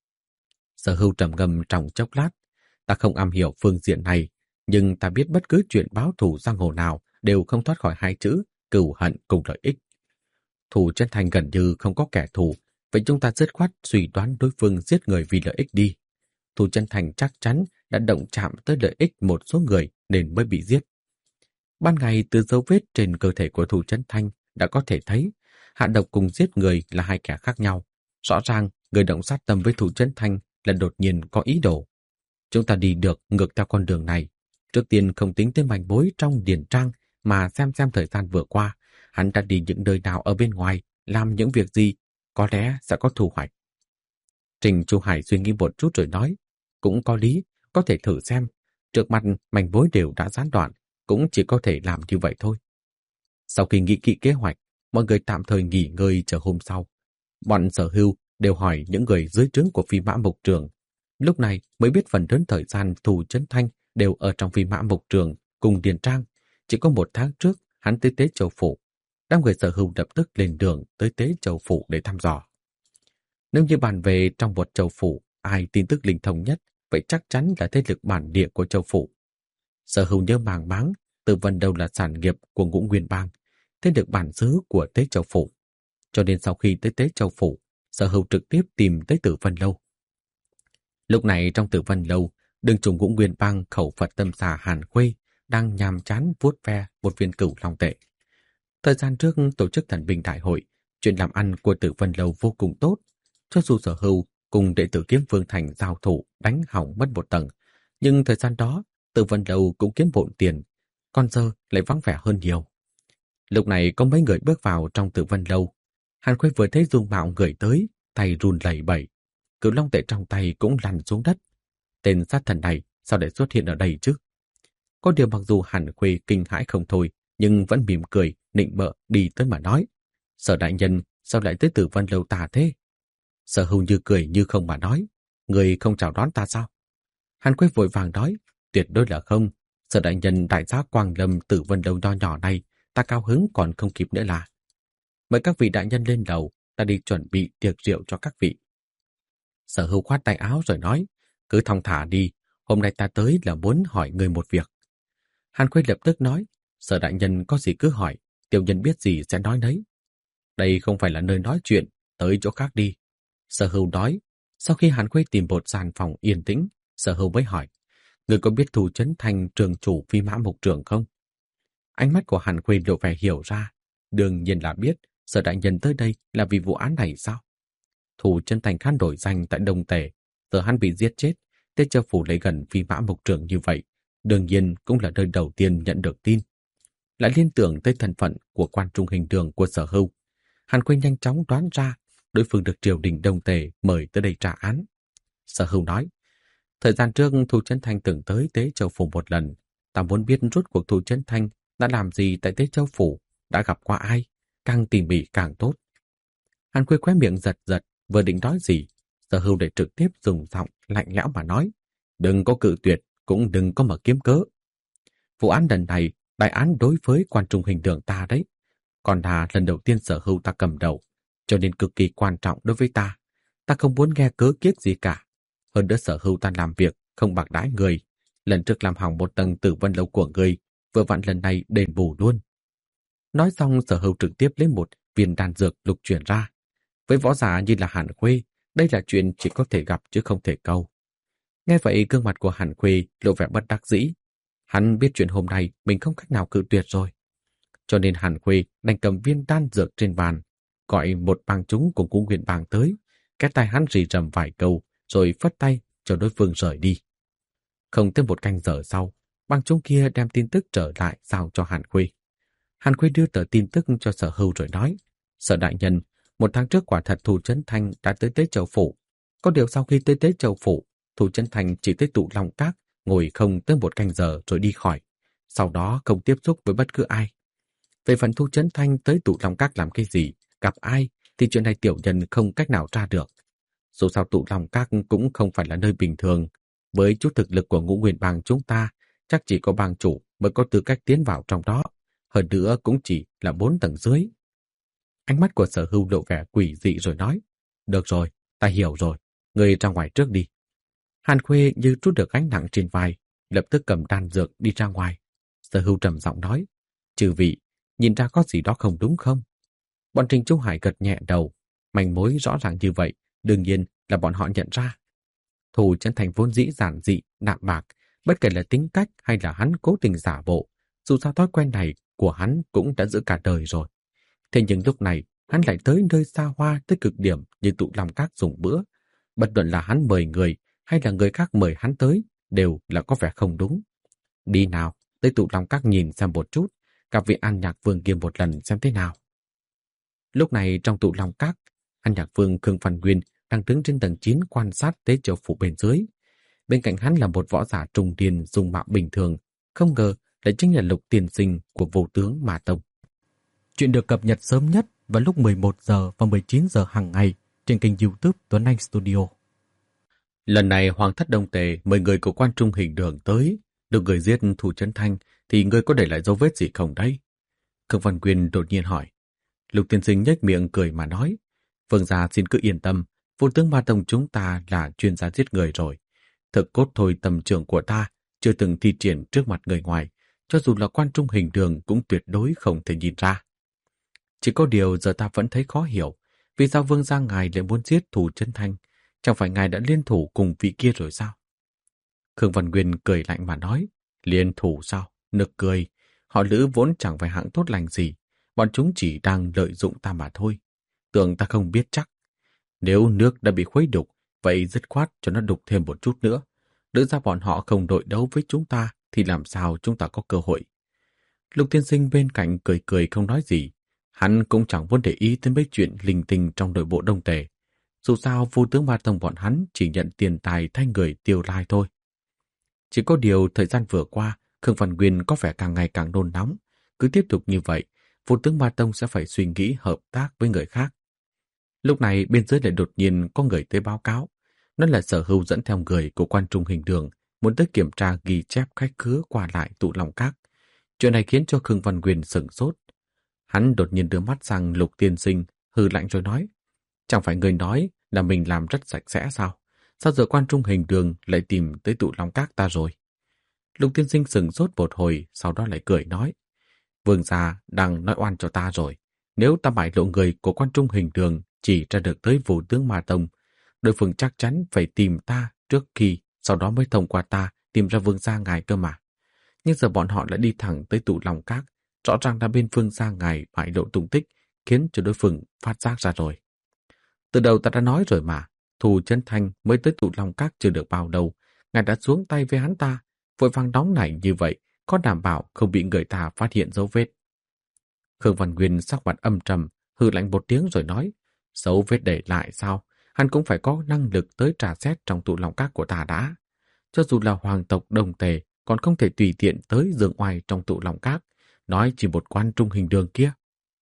Sở Hưu trầm ngâm trong chốc lát, ta không am hiểu phương diện này, nhưng ta biết bất cứ chuyện báo thù giang hồ nào đều không thoát khỏi hai chữ cừu hận cùng lợi ích. Thủ Trấn Thành gần như không có kẻ thù, vậy chúng ta dứt khoát suy đoán đối phương giết người vì lợi ích đi. Thủ Trấn Thành chắc chắn đã động chạm tới lợi ích một số người nên mới bị giết. Ban ngày từ dấu vết trên cơ thể của Thủ Trấn Thanh đã có thể thấy hạ độc cùng giết người là hai kẻ khác nhau. Rõ ràng người động sát tâm với Thủ Trấn Thanh là đột nhiên có ý đồ. Chúng ta đi được ngược theo con đường này. Trước tiên không tính tới manh mối trong điển trang mà xem xem thời gian vừa qua hắn đã đi những nơi nào ở bên ngoài, làm những việc gì, có lẽ sẽ có thu hoạch. Trình Chu Hải suy nghĩ một chút rồi nói, cũng có lý, có thể thử xem. Trước mặt manh mối đều đã gián đoạn, cũng chỉ có thể làm như vậy thôi. Sau khi nghĩ kỹ kế hoạch, mọi người tạm thời nghỉ ngơi chờ hôm sau. Bọn Sở Hưu đều hỏi những người dưới trướng của Phi Mã Mục Trường. Lúc này mới biết phần lớn thời gian Thủ Trấn Thanh đều ở trong Phi Mã Mục Trường cùng Điền Trang. Chỉ có một tháng trước hắn tới Tế Châu Phủ. Đám người Sở Hưu lập tức lên đường tới Tế Châu Phủ để thăm dò. Nếu như bàn về trong một châu phủ, ai tin tức linh thông nhất, vậy chắc chắn là thế lực bản địa của châu phủ. Sở Hưu nhớ màng máng, Tử Vân Lâu là sản nghiệp của Ngũ Nguyên Bang, thế lực bản xứ của Tế Châu Phủ. Cho nên sau khi tới Tế Châu Phủ, Sở Hưu trực tiếp tìm tới Tử Vân Lâu. Lúc này trong Tử Vân Lâu, đường chủ Ngũ Nguyên Bang khẩu Phật tâm xà Hàn Khuê đang nhàm chán vuốt ve một viên cửu long tệ. Thời gian trước tổ chức thần binh đại hội, chuyện làm ăn của Tử Vân Lâu vô cùng tốt. Cho dù Sở Hưu cùng đệ tử Kiếm Vương Thành giao thủ đánh hỏng mất một tầng, nhưng thời gian đó Tử Vân Lâu cũng kiếm bộn tiền, còn giờ lại vắng vẻ hơn nhiều. Lúc này có mấy người bước vào trong Tử Vân Lâu. Hàn Khuê vừa thấy dung mạo người tới, tay run lẩy bẩy, cửu long tệ trong tay cũng lăn xuống đất. Tên sát thần này sao lại xuất hiện ở đây chứ? Có điều mặc dù Hàn Khuê kinh hãi không thôi, nhưng vẫn mỉm cười, nịnh bợ đi tới mà nói, Sở đại nhân sao lại tới Tử Vân Lâu ta thế? Sở Hưu như cười như không mà nói, người không chào đón ta sao? Hàn Khuê vội vàng nói, tuyệt đối là không. Sở đại nhân đại giá Quang Lâm Tử Vân Lâu nho nhỏ này, ta cao hứng còn không kịp nữa là. Mời các vị đại nhân lên lầu, ta đi chuẩn bị tiệc rượu cho các vị. Sở Hưu khoát tay áo rồi nói, cứ thong thả đi, hôm nay ta tới là muốn hỏi người một việc. Hàn Khuê lập tức nói, Sở đại nhân có gì cứ hỏi, tiểu nhân biết gì sẽ nói đấy. Đây không phải là nơi nói chuyện, tới chỗ khác đi. Sở Hưu nói. Sau khi Hàn Khuê tìm một gian phòng yên tĩnh, Sở Hưu mới hỏi, người có biết Thủ Trấn Thành trường chủ Phi Mã Mục Trường không? Ánh mắt của Hàn Khuê lộ vẻ hiểu ra, đương nhiên là biết. Sở đại nhân tới đây là vì vụ án này sao? Thủ Trấn Thành khăn đổi danh tại Đông Tề, giờ hắn bị giết chết, Tế Châu Phủ lấy gần Phi Mã Mục Trường như vậy, đương nhiên cũng là nơi đầu tiên nhận được tin. Lại liên tưởng tới thân phận của quan trung hình đường của Sở Hưu, Hàn Khuê nhanh chóng đoán ra đối phương được triều đình Đông Tề mời tới đây trả án. Sở Hưu nói, thời gian trước Thủ Trấn Thanh từng tới Tế Châu Phủ một lần, ta muốn biết rốt cuộc Thủ Trấn Thanh đã làm gì tại Tế Châu Phủ, đã gặp qua ai, càng tỉ mỉ càng tốt. Hàn Khuê khóe miệng giật giật, vừa định nói gì, Sở Hưu để trực tiếp dùng giọng lạnh lẽo mà nói, đừng có cự tuyệt, cũng đừng có mở kiếm cớ. Vụ án lần này, đại án đối với quan trung hình đường ta đấy, còn là lần đầu tiên Sở Hưu ta cầm đầu, cho nên cực kỳ quan trọng đối với ta. Ta không muốn nghe cớ kiết gì cả. Hơn nữa Sở Hưu ta làm việc không bạc đãi người. Lần trước làm hỏng một tầng Tử Vân Lâu của người, vừa vặn lần này đền bù luôn. Nói xong Sở Hưu trực tiếp lấy một viên đan dược lục chuyển ra. Với võ giả như là Hàn Khuê, đây là chuyện chỉ có thể gặp chứ không thể câu. Nghe vậy gương mặt của Hàn Khuê lộ vẻ bất đắc dĩ. Hắn biết chuyện hôm nay mình không cách nào cự tuyệt rồi. Cho nên Hàn Khuê đành cầm viên đan dược trên bàn, gọi một bang chúng cùng Ngũ Nguyên Bang tới, cái tai hắn rì rầm vài câu, rồi phất tay cho đối phương rời đi. Không tới một canh giờ sau, bang chúng kia đem tin tức trở lại giao cho Hàn Khuê. Hàn Khuê đưa tờ tin tức cho Sở Hưu rồi nói, Sở đại nhân, một tháng trước quả thật Thủ Trấn Thanh đã tới Tế Châu Phủ. Có điều sau khi tới Tế Châu Phủ, Thủ Trấn Thanh chỉ tới Tụ Long Các, ngồi không tới một canh giờ rồi đi khỏi. Sau đó không tiếp xúc với bất cứ ai. Về phần Thu Trấn Thanh tới Tụ Long Các làm cái gì, gặp ai, thì chuyện này tiểu nhân không cách nào tra được. Dù sao Tụ Long Các cũng không phải là nơi bình thường. Với chút thực lực của Ngũ Nguyên bang chúng ta, chắc chỉ có bang chủ mới có tư cách tiến vào trong đó. Hơn nữa cũng chỉ là bốn tầng dưới. Ánh mắt của Sở Hưu lộ vẻ quỷ dị rồi nói, được rồi, ta hiểu rồi, người ra ngoài trước đi. Hàn Khuê như trút được gánh nặng trên vai, lập tức cầm đan dược đi ra ngoài. Sở Hưu trầm giọng nói, chư vị, nhìn ra có gì đó không đúng không? Bọn Trình Chu Hải gật nhẹ đầu, manh mối rõ ràng như vậy, đương nhiên là bọn họ nhận ra. Thủ Trấn Thành vốn dĩ giản dị, đạm bạc, bất kể là tính cách hay là hắn cố tình giả bộ, dù sao thói quen này của hắn cũng đã giữ cả đời rồi. Thế nhưng lúc này, hắn lại tới nơi xa hoa tới cực điểm như Tụ Long Các dùng bữa. Bất luận là hắn mời người hay là người khác mời hắn tới, đều là có vẻ không đúng. Đi nào, tới Tụ Long Các nhìn xem một chút, gặp vị An Nhạc Vương kia một lần xem thế nào. Lúc này trong Tụ Long Các, An Nhạc Vương Khương Văn Nguyên đang đứng trên tầng chín quan sát Tế Châu Phủ bên dưới. Bên cạnh hắn là một võ giả trung niên dùng mạo bình thường, không ngờ lại chính là Lục Tiên Sinh của Vô Tướng Ma Tông. Chuyện được cập nhật sớm nhất vào lúc mười một giờ và mười chín giờ hàng ngày trên kênh YouTube Tuấn Anh Studio. Lần này Hoàng thất Đông Tề mời người của Quan Trung Hình Đường tới, được người giết Thủ Trấn Thanh thì người có để lại dấu vết gì không đây? Khương Văn Quyên đột nhiên hỏi. Lục Tiên Sinh nhếch miệng cười mà nói, Vương gia xin cứ yên tâm, Vô Tướng Ma Tông chúng ta là chuyên gia giết người rồi. Thực cốt thôi tầm trưởng của ta chưa từng thi triển trước mặt người ngoài, cho dù là Quan Trung Hình Đường cũng tuyệt đối không thể nhìn ra. Chỉ có điều giờ ta vẫn thấy khó hiểu, vì sao Vương gia ngài lại muốn giết Thủ Trấn Thanh, chẳng phải ngài đã liên thủ cùng vị kia rồi sao? Khương Văn Nguyên cười lạnh mà nói, liên thủ sao? Nực cười, họ Lữ vốn chẳng phải hạng tốt lành gì, bọn chúng chỉ đang lợi dụng ta mà thôi. Tưởng ta không biết chắc. Nếu nước đã bị khuấy đục, vậy dứt khoát cho nó đục thêm một chút nữa. Đỡ ra bọn họ không đội đấu với chúng ta, thì làm sao chúng ta có cơ hội? Lục Tiên Sinh bên cạnh cười cười không nói gì. Hắn cũng chẳng muốn để ý đến mấy chuyện linh tinh trong nội bộ Đông Tề. Dù sao Vô Tướng Ma Tông bọn hắn chỉ nhận tiền tài thay người tiêu lai thôi. Chỉ có điều thời gian vừa qua, Khương Văn Nguyên có vẻ càng ngày càng nôn nóng. Cứ tiếp tục như vậy, Vô Tướng Ma Tông sẽ phải suy nghĩ hợp tác với người khác. Lúc này bên dưới lại đột nhiên có người tới báo cáo. Nó là Sở Hưu dẫn theo người của Quan Trung Hình Đường, muốn tới kiểm tra ghi chép khách khứa qua lại Tụ Long Các. Chuyện này khiến cho Khương Văn Nguyên sửng sốt. Hắn đột nhiên đưa mắt sang Lục Tiên Sinh, hừ lạnh rồi nói, chẳng phải người nói là mình làm rất sạch sẽ sao? Sao giờ Quan Trung Hình Đường lại tìm tới Tụ Long Các ta rồi? Lục Tiên Sinh sửng sốt một hồi, sau đó lại cười nói, Vương gia đang nói oan cho ta rồi. Nếu ta bại lộ người của Quan Trung Hình Đường chỉ ra được tới Vô Tướng Ma Tông, đối phương chắc chắn phải tìm ta trước khi, sau đó mới thông qua ta tìm ra Vương gia ngài cơ mà. Nhưng giờ bọn họ lại đi thẳng tới Tụ Long Các, rõ ràng là bên Vương gia ngài bại lộ tung tích, khiến cho đối phương phát giác ra rồi. Từ đầu ta đã nói rồi mà, Thủ Trấn Thanh mới tới Tụ Long Các chưa được bao lâu, ngài đã xuống tay với hắn ta, vội vàng nóng nảy như vậy, có đảm bảo không bị người ta phát hiện dấu vết. Khương Văn Nguyên sắc mặt âm trầm, hừ lạnh một tiếng rồi nói, dấu vết để lại sao? Hắn cũng phải có năng lực tới trà xét trong Tụ Long Các của ta đã. Cho dù là hoàng tộc Đông Tề, còn không thể tùy tiện tới giường oai trong Tụ Long Các, nói chỉ một Quan Trung Hình Đường kia.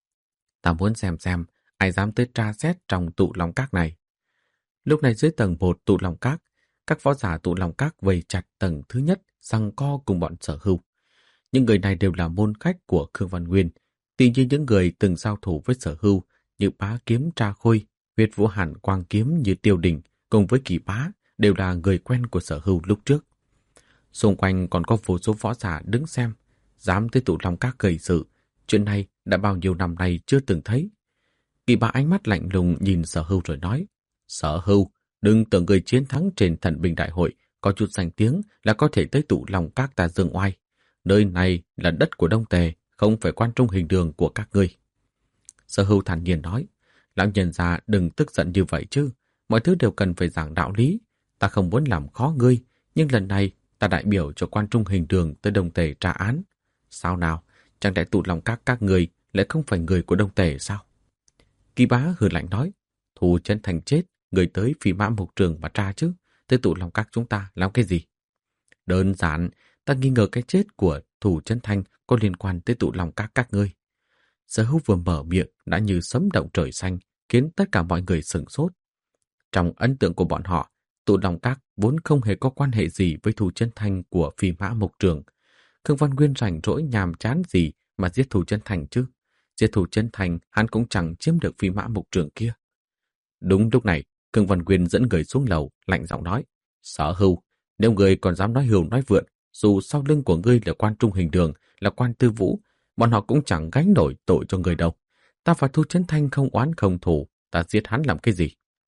Ta muốn xem xem ai dám tới tra xét trong Tụ Long Các này. Lúc này dưới tầng một Tụ Long Các, các võ giả Tụ Long Các vây chặt tầng thứ nhất, giằng co cùng bọn Sở Hưu. Những người này đều là môn khách của Khương Văn Nguyên, tuy nhiên những người từng giao thủ với Sở Hưu như Bá Kiếm Tra Khôi, Huyết Vũ Hàn Quang Kiếm như Tiêu Đình cùng với Kỳ Bá đều là người quen của Sở Hưu lúc trước. Xung quanh còn có vô số võ giả đứng xem, dám tới Tụ Long Các gây sự. Chuyện này đã bao nhiêu năm nay chưa từng thấy. Kỳ Bá ánh mắt lạnh lùng nhìn Sở Hưu rồi nói, Sở Hưu, đừng tưởng người chiến thắng trên Thần Binh Đại Hội có chút danh tiếng là có thể tới Tụ Long Các ta dương oai. Nơi này là đất của Đông Tề, không phải Quan Trung Hình Đường của các ngươi. Sở Hưu thản nhiên nói, lão nhân gia đừng tức giận như vậy chứ, mọi thứ đều cần phải giảng đạo lý. Ta không muốn làm khó ngươi, nhưng lần này ta đại biểu cho quan trung hình đường tới Đông Tề trả án. Sao nào, chẳng lẽ tụ lòng các các người lại không phải người của Đông Tề sao? Kỳ Bá hừ lạnh nói, Thù Chân Thành chết, người tới Phi Mã Mộc Trường mà tra chứ, tới tụ lòng các chúng ta làm cái gì? Đơn giản, ta nghi ngờ cái chết của Thù Chân Thành có liên quan tới tụ lòng các các ngươi. Sở Hữu vừa mở miệng đã như sấm động trời xanh, khiến tất cả mọi người sửng sốt. Trong ấn tượng của bọn họ, tụ lòng các vốn không hề có quan hệ gì với Thù Chân Thành của Phi Mã Mộc Trường. Khương Văn Nguyên rảnh rỗi nhàm chán gì mà giết Thù Chân Thành chứ? Giết Thù Chân Thành, hắn cũng chẳng chiếm được Phi Mã Mộc Trường kia. Đúng lúc này, Khương Văn Nguyên dẫn người xuống lầu, lạnh giọng nói, Sở Hữu, nếu người còn dám nói hưu nói vượn, dù sau lưng của ngươi là quan trung hình đường, là quan tư vũ, bọn họ cũng chẳng gánh nổi tội cho người đâu. Ta và Thù Chân Thành không oán không thù, ta giết hắn làm cái gì?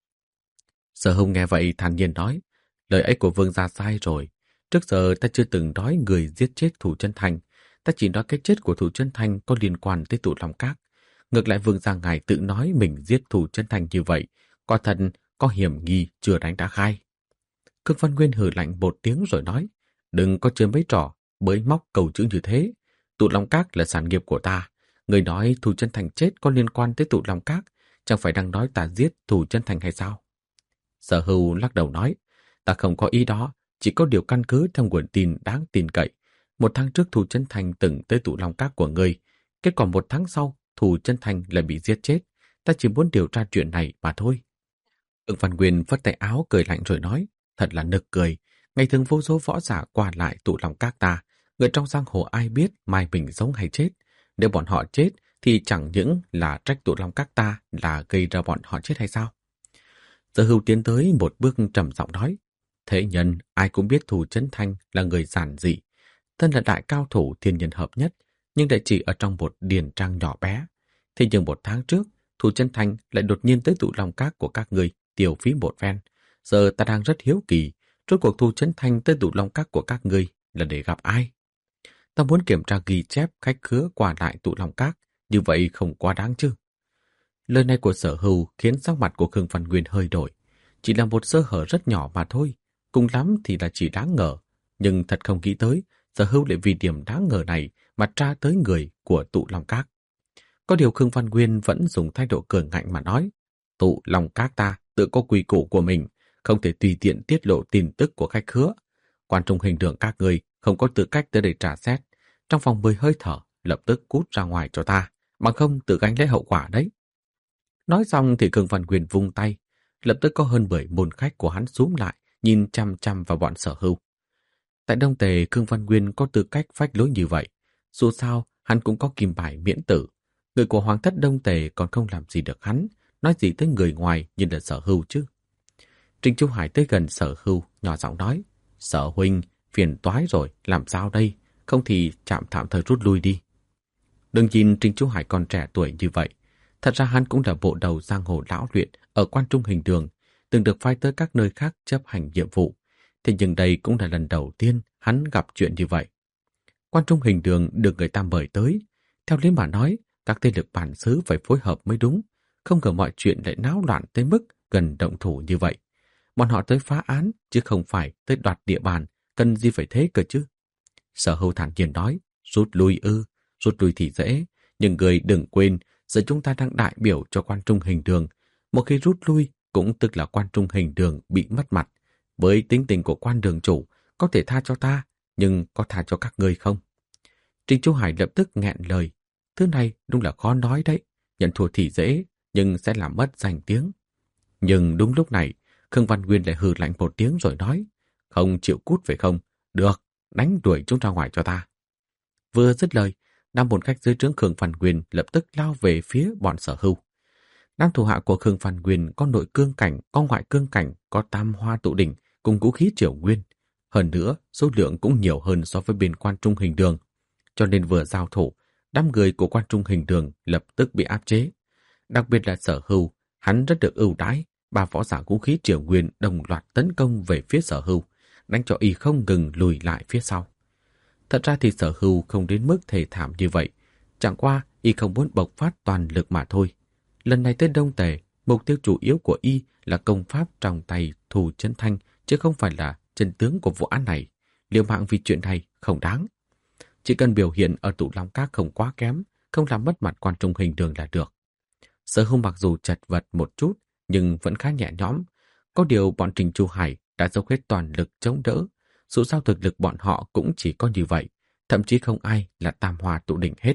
Sở Hữu nghe vậy thản nhiên nói, lời ấy của vương gia sai rồi. Trước giờ ta chưa từng nói người giết chết Thù Chân Thành, ta chỉ nói cái chết của Thù Chân Thành có liên quan tới tụ lòng các. Ngược lại vương gia ngài tự nói mình giết Thù Chân Thành như vậy, quả thật có hiểm nghi chưa đánh đã khai. Khương Văn Nguyên hừ lạnh một tiếng rồi nói, đừng có chơi mấy trò bới móc cầu chữ như thế. Tụ lòng các là sản nghiệp của ta. Người nói Thù Chân Thành chết có liên quan tới tụ lòng các, chẳng phải đang nói ta giết Thù Chân Thành hay sao? Sở Hữu lắc đầu nói, ta không có ý đó, chỉ có điều căn cứ theo nguồn tin đáng tin cậy. Một tháng trước Thù Chân Thành từng tới tụ lòng các của người, kết quả một tháng sau Thù Chân Thành lại bị giết chết. Ta chỉ muốn điều tra chuyện này mà thôi. Ưng Văn Nguyên phất tay áo cười lạnh rồi nói, thật là nực cười. Ngày thường vô số võ giả qua lại tụ lòng các ta, người trong giang hồ ai biết mai mình sống hay chết. Nếu bọn họ chết thì chẳng những là trách tụ lòng các ta là gây ra bọn họ chết hay sao? Sở Hữu tiến tới một bước trầm giọng nói, thế nhân ai cũng biết Thù Chân Thành là người giản dị, thân là đại cao thủ thiên nhân hợp nhất, nhưng lại chỉ ở trong một điền trang nhỏ bé. Thế nhưng một tháng trước, Thù Chân Thành lại đột nhiên tới tụ lòng các của các người tiêu phí một phen. Giờ ta đang rất hiếu kỳ, rốt cuộc Thù Chân Thành tới tụ lòng các của các người là để gặp ai? Ta muốn kiểm tra ghi chép khách khứa qua lại tụ lòng các, như vậy không quá đáng chứ? Lời này của Sở Hữu khiến sắc mặt của Khương Văn Nguyên hơi đổi. Chỉ là một sơ hở rất nhỏ mà thôi, cùng lắm thì là chỉ đáng ngờ. Nhưng thật không nghĩ tới, Sở Hữu lại vì điểm đáng ngờ này mà tra tới người của tụ lòng các. Có điều Khương Văn Nguyên vẫn dùng thái độ cường ngạnh mà nói, tụ lòng các ta tự có quy củ của mình, không thể tùy tiện tiết lộ tin tức của khách khứa. Quan trung hình đường các người không có tư cách tới đây trả xét. Trong vòng mười hơi thở, lập tức cút ra ngoài cho ta, bằng không tự gánh lấy hậu quả đấy. Nói xong thì Khương Văn Nguyên vung tay, lập tức có hơn mười môn khách của hắn xúm lại, nhìn chăm chăm vào bọn Sở Hữu. Tại Đông Tề, Khương Văn Nguyên có tư cách phách lối như vậy. Dù sao, hắn cũng có kim bài miễn tử. Người của Hoàng thất Đông Tề còn không làm gì được hắn, nói gì tới người ngoài như là Sở Hữu chứ. Trình Chu Hải tới gần Sở Hữu, nhỏ giọng nói, Sở huynh, phiền toái rồi, làm sao đây? Không thì chạm tạm thời rút lui đi. Đừng nhìn Trình Chu Hải còn trẻ tuổi như vậy. Thật ra hắn cũng là bộ đầu giang hồ lão luyện ở quan trung hình đường, từng được phái tới các nơi khác chấp hành nhiệm vụ. Thế nhưng đây cũng là lần đầu tiên hắn gặp chuyện như vậy. Quan trung hình đường được người ta mời tới. Theo lý mà nói, các thế lực bản xứ phải phối hợp mới đúng. Không ngờ mọi chuyện lại náo loạn tới mức gần động thủ như vậy. Bọn họ tới phá án, chứ không phải tới đoạt địa bàn, cần gì phải thế cơ chứ. Sở Hữu thản nhiên nói, rút lui ư, rút lui thì dễ, nhưng người đừng quên, giờ chúng ta đang đại biểu cho quan trung hình đường. Một khi rút lui, cũng tức là quan trung hình đường bị mất mặt. Với tính tình của quan đường chủ, có thể tha cho ta, nhưng có tha cho các ngươi không? Trình Chu Hải lập tức nghẹn lời. Thứ này đúng là khó nói đấy, nhận thua thì dễ, nhưng sẽ làm mất danh tiếng. Nhưng đúng lúc này, Khương Văn Nguyên lại hừ lạnh một tiếng rồi nói, không chịu cút phải không? Được, đánh đuổi chúng ra ngoài cho ta. Vừa dứt lời, năm một khách dưới trướng Khương Văn Nguyên lập tức lao về phía bọn Sở Hữu. Năm thủ hạ của Khương Văn Nguyên có nội cương cảnh, có ngoại cương cảnh, có tam hoa tụ đỉnh cùng vũ khí triều nguyên. Hơn nữa, số lượng cũng nhiều hơn so với bên quan trung hình đường. Cho nên vừa giao thủ, đám người của quan trung hình đường lập tức bị áp chế. Đặc biệt là Sở Hữu, hắn rất được ưu đãi, ba võ giả vũ khí triều nguyên đồng loạt tấn công về phía Sở Hữu, đánh cho y không ngừng lùi lại phía sau. Thật ra thì Sở Hữu không đến mức thê thảm như vậy, chẳng qua y không muốn bộc phát toàn lực mà thôi. Lần này tới Đông Tề, mục tiêu chủ yếu của y là công pháp trong tay Thù Chân Thành, chứ không phải là chân tướng của vụ án này. liều mạng vì chuyện này không đáng. Chỉ cần biểu hiện ở tụ long các không quá kém, không làm mất mặt quan trung hình đường là được. Sở Hưu mặc dù chật vật một chút, nhưng vẫn khá nhẹ nhõm. Có điều bọn Trình Chu Hải đã dốc hết toàn lực chống đỡ. Dù sao thực lực bọn họ cũng chỉ có như vậy, thậm chí không ai là tam hoa tụ đỉnh hết.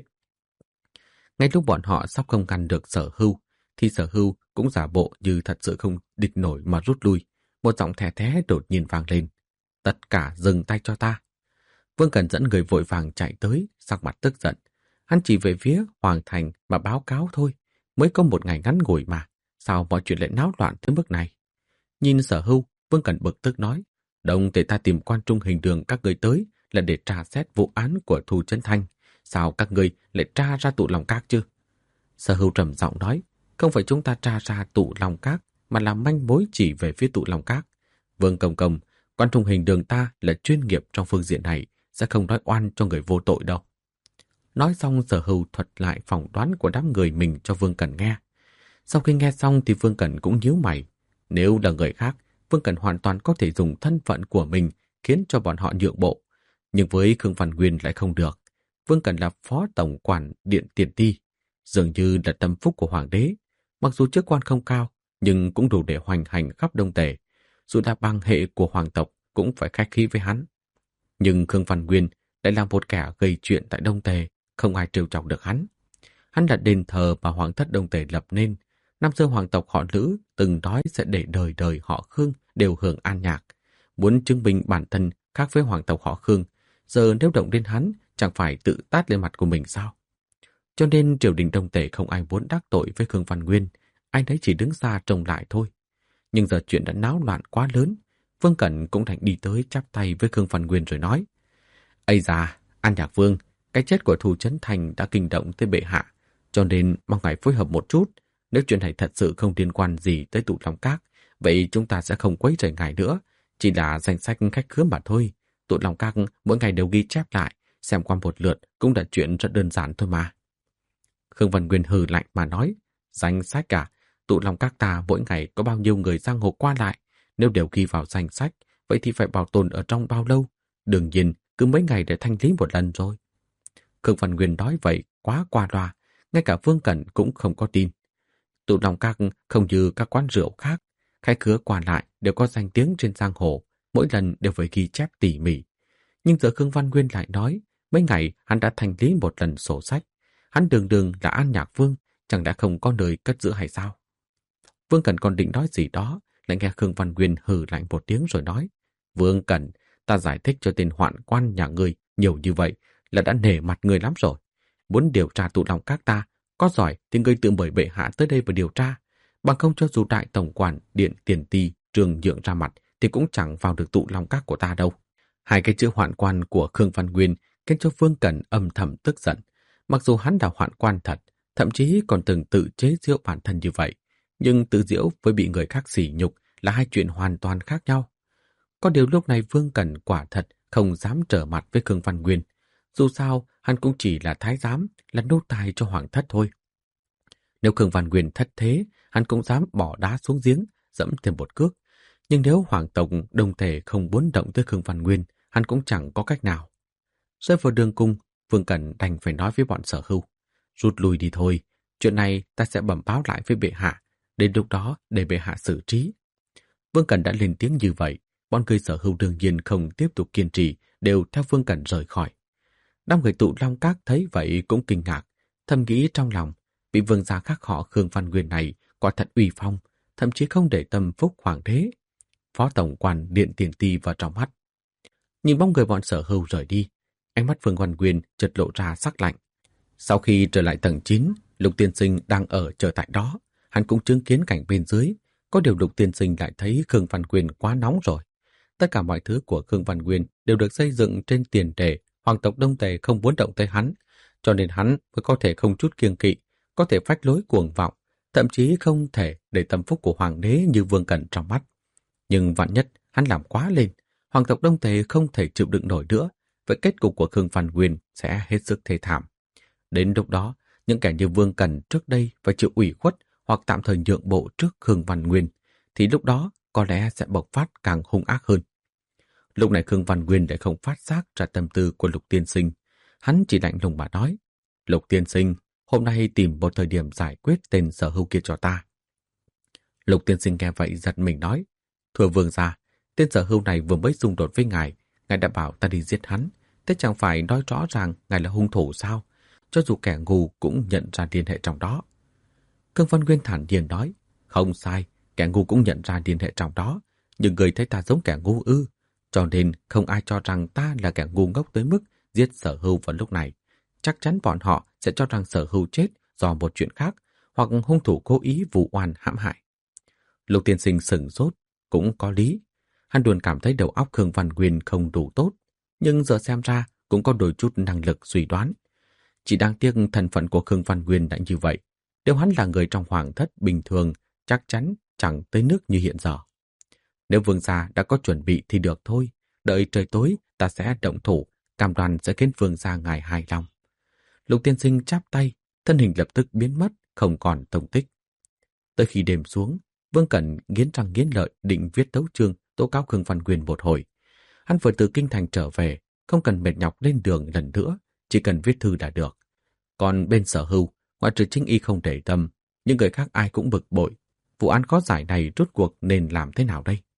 Ngay lúc bọn họ sắp không ngăn được Sở Hưu, thì Sở Hưu cũng giả bộ như thật sự không địch nổi mà rút lui. Một giọng thè thé đột nhiên vang lên. Tất cả dừng tay cho ta. Vương Cẩn dẫn người vội vàng chạy tới, sắc mặt tức giận. Hắn chỉ về phía Hoàng Thành mà báo cáo thôi. Mới có một ngày ngắn ngủi mà, sao mọi chuyện lại náo loạn tới mức này? Nhìn Sở Hưu, Vương Cẩn bực tức nói, đồng để ta tìm quan trung hình đường các người tới là để tra xét vụ án của Thu Chấn Thanh. Sao các người lại tra ra tụ lòng các chứ? Sở Hưu trầm giọng nói, không phải chúng ta tra ra tụ lòng các, mà là manh mối chỉ về phía tụ lòng các. Vương Công Công, quan trung hình đường ta là chuyên nghiệp trong phương diện này, sẽ không nói oan cho người vô tội đâu. Nói xong Sở Hưu thuật lại phỏng đoán của đám người mình cho Vương Cẩn nghe. Sau khi nghe xong thì Vương Cẩn cũng nhíu mày. Nếu là người khác, Vương Cẩn hoàn toàn có thể dùng thân phận của mình khiến cho bọn họ nhượng bộ. Nhưng với Khương Văn Nguyên lại không được. Vương Cẩn là phó tổng quản Điện Tiền Ti, dường như là tâm phúc của hoàng đế. Mặc dù chức quan không cao, nhưng cũng đủ để hoành hành khắp Đông Tề. Dù là bang hệ của hoàng tộc cũng phải khách khí với hắn. Nhưng Khương Văn Nguyên lại là một kẻ gây chuyện tại Đông Tề, không ai trêu chọc được hắn. Hắn là đền thờ mà hoàng thất Đông Tề lập nên. Năm xưa hoàng tộc họ Lữ từng nói sẽ để đời đời họ Khương đều hưởng an nhạc. Muốn chứng minh bản thân khác với hoàng tộc họ Khương, giờ nếu động đến hắn chẳng phải tự tát lên mặt của mình sao? Cho nên triều đình Đông Tề không ai muốn đắc tội với Khương Văn Nguyên, ai đấy chỉ đứng xa trông lại thôi. Nhưng giờ chuyện đã náo loạn quá lớn, Vương Cẩn cũng thành đi tới chắp tay với Khương Văn Nguyên rồi nói, Ây da, An Nhạc Vương, cái chết của Thu Chấn Thành đã kinh động tới bệ hạ, cho nên mong ngài phối hợp một chút. Nếu chuyện này thật sự không liên quan gì tới tụ long các, vậy chúng ta sẽ không quấy rầy ngài nữa, chỉ là danh sách khách khứa mà thôi. Tụ long các mỗi ngày đều ghi chép lại, xem qua một lượt cũng là chuyện rất đơn giản thôi mà. Khương Văn Nguyên hừ lạnh mà nói, danh sách à, tụ long các ta mỗi ngày có bao nhiêu người giang hồ qua lại, nếu đều ghi vào danh sách, vậy thì phải bảo tồn ở trong bao lâu? Đương nhiên, cứ mấy ngày để thanh lý một lần rồi. Khương Văn Nguyên nói vậy quá qua loa, ngay cả Vương Cẩn cũng không có tin. Tụ long các không như các quán rượu khác, khách khứa qua lại đều có danh tiếng trên giang hồ, mỗi lần đều phải ghi chép tỉ mỉ. Nhưng giờ Khương Văn Nguyên lại nói, mấy ngày hắn đã thanh lý một lần sổ sách. Hắn đường đường là An Nhạc Vương, chẳng đã không có nơi cất giữ hay sao? Vương Cẩn còn định nói gì đó, lại nghe Khương Văn Nguyên hừ lạnh một tiếng rồi nói, Vương Cẩn, ta giải thích cho tên hoạn quan nhà ngươi nhiều như vậy là đã nể mặt ngươi lắm rồi. Muốn điều tra tụ long các ta, có giỏi thì ngươi tự mời bệ hạ tới đây và điều tra. Bằng không cho dù đại tổng quản Điện Tiền Ti Trường nhượng ra mặt thì cũng chẳng vào được tụ long các của ta đâu. Hai cái chữ hoạn quan của Khương Văn Nguyên khiến cho Vương Cẩn âm thầm tức giận. Mặc dù hắn là hoạn quan thật, thậm chí còn từng tự chế giễu bản thân như vậy, nhưng tự giễu với bị người khác sỉ nhục là hai chuyện hoàn toàn khác nhau. Có điều lúc này Vương Cẩn quả thật không dám trở mặt với Khương Văn Nguyên. Dù sao, hắn cũng chỉ là thái giám, là nô tài cho hoàng thất thôi. Nếu Khương Văn Nguyên thất thế, hắn cũng dám bỏ đá xuống giếng, dẫm thêm một cước. Nhưng nếu hoàng tộc Đông Tề không muốn động tới Khương Văn Nguyên, hắn cũng chẳng có cách nào. Rơi vào đường cung, Vương Cẩn đành phải nói với bọn Sở Hưu, rút lui đi thôi, chuyện này ta sẽ bẩm báo lại với bệ hạ, đến lúc đó để bệ hạ xử trí. Vương Cẩn đã lên tiếng như vậy, bọn người Sở Hưu đương nhiên không tiếp tục kiên trì, đều theo Vương Cẩn rời khỏi. Năm người tụ long các thấy vậy cũng kinh ngạc, thầm nghĩ trong lòng, vị vương gia khác họ Khương Văn Nguyên này quả thật uy phong, thậm chí không để tâm phúc hoàng đế. Phó tổng quản Điện Tiền Ti vào trong mắt. Nhìn bóng người bọn Sở Hưu rời đi, ánh mắt Vương Văn Nguyên chợt lộ ra sắc lạnh. Sau khi trở lại tầng chín, Lục Tiên Sinh đang ở chờ tại đó, hắn cũng chứng kiến cảnh bên dưới, có điều Lục Tiên Sinh lại thấy Khương Văn Nguyên quá nóng rồi. Tất cả mọi thứ của Khương Văn Nguyên đều được xây dựng trên tiền đề hoàng tộc Đông Tề không muốn động tới hắn, cho nên hắn mới có thể không chút kiêng kỵ, có thể phách lối cuồng vọng, thậm chí không thể để tâm phúc của hoàng đế như Vương Cẩn trong mắt. Nhưng vạn nhất hắn làm quá lên, hoàng tộc Đông Tề không thể chịu đựng nổi nữa, vậy kết cục của Khương Văn Nguyên sẽ hết sức thê thảm. Đến lúc đó, những kẻ như Vương Cẩn trước đây phải chịu ủy khuất hoặc tạm thời nhượng bộ trước Khương Văn Nguyên, thì lúc đó có lẽ sẽ bộc phát càng hung ác hơn. Lúc này Khương Văn Nguyên lại không phát giác ra tâm tư của Lục tiên sinh. Hắn chỉ lạnh lùng mà nói, Lục tiên sinh, hôm nay tìm một thời điểm giải quyết tên sở hữu kia cho ta. Lục tiên sinh nghe vậy giật mình nói, thưa vương gia, tên sở hữu này vừa mới xung đột với ngài, ngài đã bảo ta đi giết hắn, thế chẳng phải nói rõ ràng ngài là hung thủ sao? Cho dù kẻ ngu cũng nhận ra liên hệ trong đó. Khương Văn Nguyên thản nhiên nói, không sai, kẻ ngu cũng nhận ra liên hệ trong đó, nhưng người thấy ta giống kẻ ngu ư, cho nên không ai cho rằng ta là kẻ ngu ngốc tới mức giết sở hữu vào lúc này. Chắc chắn bọn họ sẽ cho rằng sở hữu chết do một chuyện khác, hoặc hung thủ cố ý vụ oan hãm hại. Lục tiên sinh sửng sốt, cũng có lý. Hắn luôn cảm thấy đầu óc Khương Văn Nguyên không đủ tốt, nhưng giờ xem ra cũng có đôi chút năng lực suy đoán. Chỉ đáng tiếc thân phận của Khương Văn Nguyên đã như vậy. Nếu hắn là người trong hoàng thất bình thường, chắc chắn chẳng tới nước như hiện giờ. Nếu vương gia đã có chuẩn bị thì được thôi. Đợi trời tối ta sẽ động thủ, cam đoan sẽ khiến vương gia ngài hài lòng. Lục tiên sinh chắp tay, thân hình lập tức biến mất, không còn tông tích. Tới khi đêm xuống, Vương Cẩn nghiến răng nghiến lợi định viết tấu chương tố cáo Khương Văn Nguyên một hồi. Hắn vừa từ kinh thành trở về, không cần mệt nhọc lên đường lần nữa, chỉ cần viết thư là được. Còn bên Sở Hưu, ngoại trừ Chính Y không để tâm, những người khác ai cũng bực bội. Vụ án khó giải này rốt cuộc nên làm thế nào đây?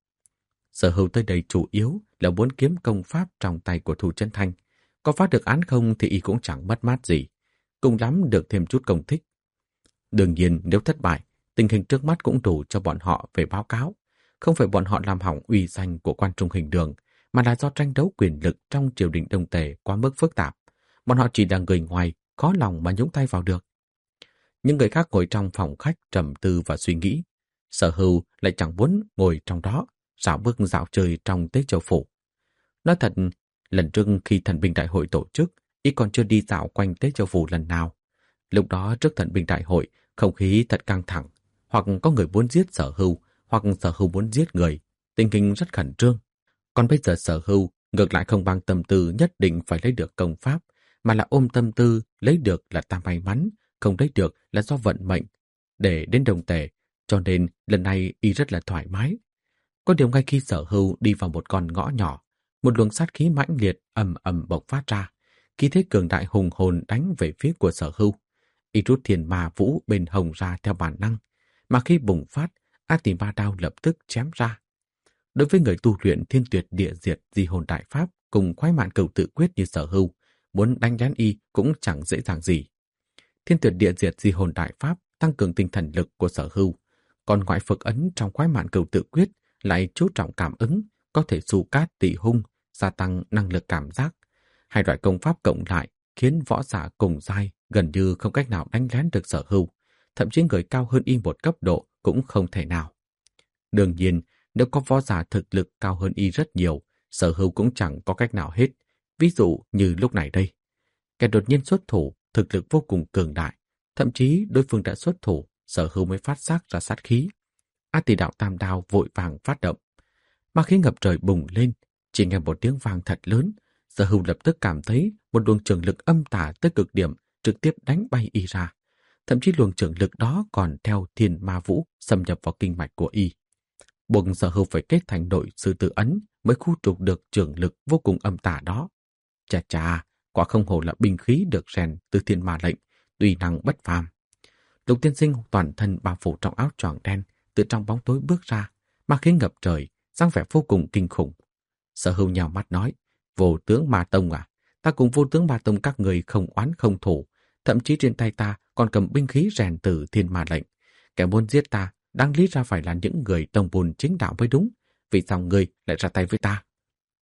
Sở Hưu tới đây chủ yếu là muốn kiếm công pháp trong tay của Thu Chấn Thanh. Có phá được án không thì y cũng chẳng mất mát gì. Cùng lắm được thêm chút công thích. Đương nhiên nếu thất bại, tình hình trước mắt cũng đủ cho bọn họ về báo cáo. Không phải bọn họ làm hỏng uy danh của quan trung hình đường, mà là do tranh đấu quyền lực trong triều đình Đông Tề quá mức phức tạp. Bọn họ chỉ là người ngoài, khó lòng mà nhúng tay vào được. Những người khác ngồi trong phòng khách trầm tư và suy nghĩ. Sở Hưu lại chẳng muốn ngồi trong đó, dạo bước dạo chơi trong Tế Châu Phủ. Nói thật, lần trước khi thần binh đại hội tổ chức, y còn chưa đi dạo quanh Tế Châu Phủ lần nào. Lúc đó trước thần binh đại hội, không khí thật căng thẳng. Hoặc có người muốn giết Sở Hưu, hoặc Sở Hưu muốn giết người. Tình hình rất khẩn trương. Còn bây giờ Sở Hưu ngược lại không mang tâm tư nhất định phải lấy được công pháp, mà là ôm tâm tư lấy được là ta may mắn, không lấy được là do vận mệnh. Để đến Đông Tề, cho nên lần này y rất là thoải mái. Có điều ngay khi Sở Hưu đi vào một con ngõ nhỏ, một luồng sát khí mãnh liệt ầm ầm bộc phát ra, khí thế cường đại hùng hồn đánh về phía của Sở Hưu. Y rút Thiên Ma Vũ bên hồng ra theo bản năng, mà khi bùng phát, A Tỳ Ma Đao lập tức chém ra. Đối với người tu luyện Thiên Tuyệt Địa Diệt Di Hồn Đại Pháp cùng khoái mạn cửu tự quyết như Sở Hưu, muốn đánh lén y cũng chẳng dễ dàng gì. Thiên Tuyệt Địa Diệt Di Hồn Đại Pháp tăng cường tinh thần lực của Sở Hưu, còn ngoại phực ấn trong khoái mạn cửu tự quyết lại chú trọng cảm ứng, có thể xù cát tị hung, gia tăng năng lực cảm giác. Hai loại công pháp cộng lại khiến võ giả cùng giai gần như không cách nào đánh lén được Sở Hưu, thậm chí người cao hơn y một cấp độ cũng không thể nào. Đương nhiên, nếu có võ giả thực lực cao hơn y rất nhiều, Sở Hưu cũng chẳng có cách nào hết. Ví dụ như lúc này đây, kẻ đột nhiên xuất thủ, thực lực vô cùng cường đại, thậm chí đối phương đã xuất thủ, Sở Hưu mới phát giác ra sát khí. A Tỳ Đạo Tam Đao vội vàng phát động, ma khí ngập trời bùng lên, chỉ nghe một tiếng vang thật lớn, Sở Hưu lập tức cảm thấy một luồng trường lực âm tà tới cực điểm trực tiếp đánh bay y ra. Thậm chí luồng trường lực đó còn theo Thiên Ma Vũ xâm nhập vào kinh mạch của y. Buộc Sở Hưu phải kết thành đội sư tử ấn mới khu trục được trường lực vô cùng âm tà đó. Chà chà, quả không hổ là binh khí được rèn từ Thiên Ma lệnh, tùy năng bất phàm. Lục tiên sinh toàn thân bao phủ trong áo choàng đen, từ trong bóng tối bước ra, ma khí ngập trời, dáng vẻ vô cùng kinh khủng. Sở Hưu nhào mắt nói, Vô Tướng Ma Tông à, ta cùng Vô Tướng Ma Tông các người không oán không thù, thậm chí trên tay ta còn cầm binh khí rèn từ Thiên Ma lệnh. Kẻ muốn giết ta, đáng lý ra phải là những người tông môn chính đạo mới đúng, vì sao ngươi lại ra tay với ta?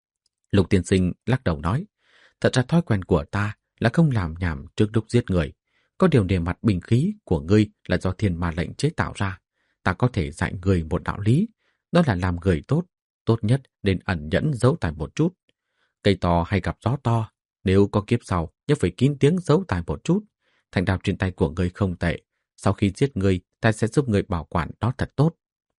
Lục tiên sinh lắc đầu nói, thật ra thói quen của ta là không làm nhảm trước lúc giết người. Có điều nề mặt binh khí của ngươi là do Thiên Ma lệnh chế tạo ra. Ta có thể dạy người một đạo lý, đó là làm người tốt, tốt nhất nên ẩn nhẫn giấu tài một chút. Cây to hay gặp gió to, nếu có kiếp sau, nhớ phải kín tiếng giấu tài một chút. Thanh đao trên tay của ngươi không tệ, sau khi giết ngươi, ta sẽ giúp ngươi bảo quản nó thật tốt.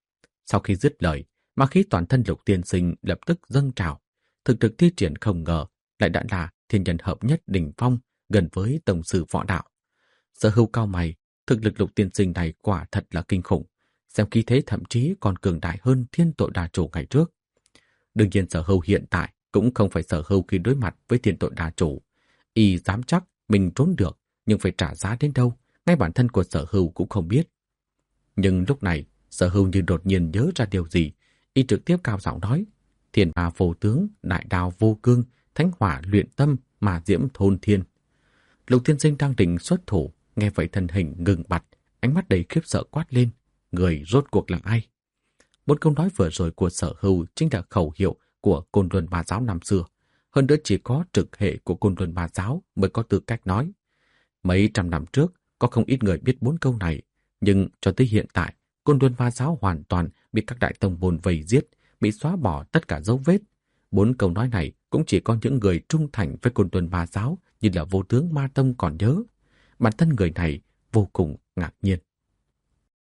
Sau khi dứt lời, ma khí toàn thân Lục tiên sinh lập tức dâng trào. Thực thực thi triển không ngờ, lại đã là thiên nhân hợp nhất đỉnh phong, gần với tổng sư võ đạo. Sở Hưu cao mày, thực lực Lục tiên sinh này quả thật là kinh khủng, xem khí thế thậm chí còn cường đại hơn Thiên Tội Đà Chủ ngày trước. Đương nhiên Sở Hưu hiện tại cũng không phải Sở Hưu khi đối mặt với thiên tội đa chủ. Y dám chắc mình trốn được, nhưng phải trả giá đến đâu, ngay bản thân của Sở Hưu cũng không biết. Nhưng lúc này, Sở Hưu như đột nhiên nhớ ra điều gì, y trực tiếp cao giọng nói: Thiên ma vô tướng, đại đao vô cương, thánh hỏa luyện tâm, mà diễm thôn thiên. Lục Tiên Sinh đang định xuất thủ, nghe vậy thân hình ngừng bặt, ánh mắt đầy khiếp sợ quát lên: Người rốt cuộc là ai? Một câu nói vừa rồi của Sở Hưu chính là khẩu hiệu của Côn Luân Ma Giáo năm xưa. Hơn nữa chỉ có trực hệ của Côn Luân Ma Giáo mới có tư cách nói. Mấy trăm năm trước, có không ít người biết bốn câu này, nhưng cho tới hiện tại, Côn Luân Ma Giáo hoàn toàn bị các đại tông môn vây giết, bị xóa bỏ tất cả dấu vết. Bốn câu nói này cũng chỉ có những người trung thành với Côn Luân Ma Giáo như là Vô Tướng Ma Tông còn nhớ. Bản thân người này vô cùng ngạc nhiên.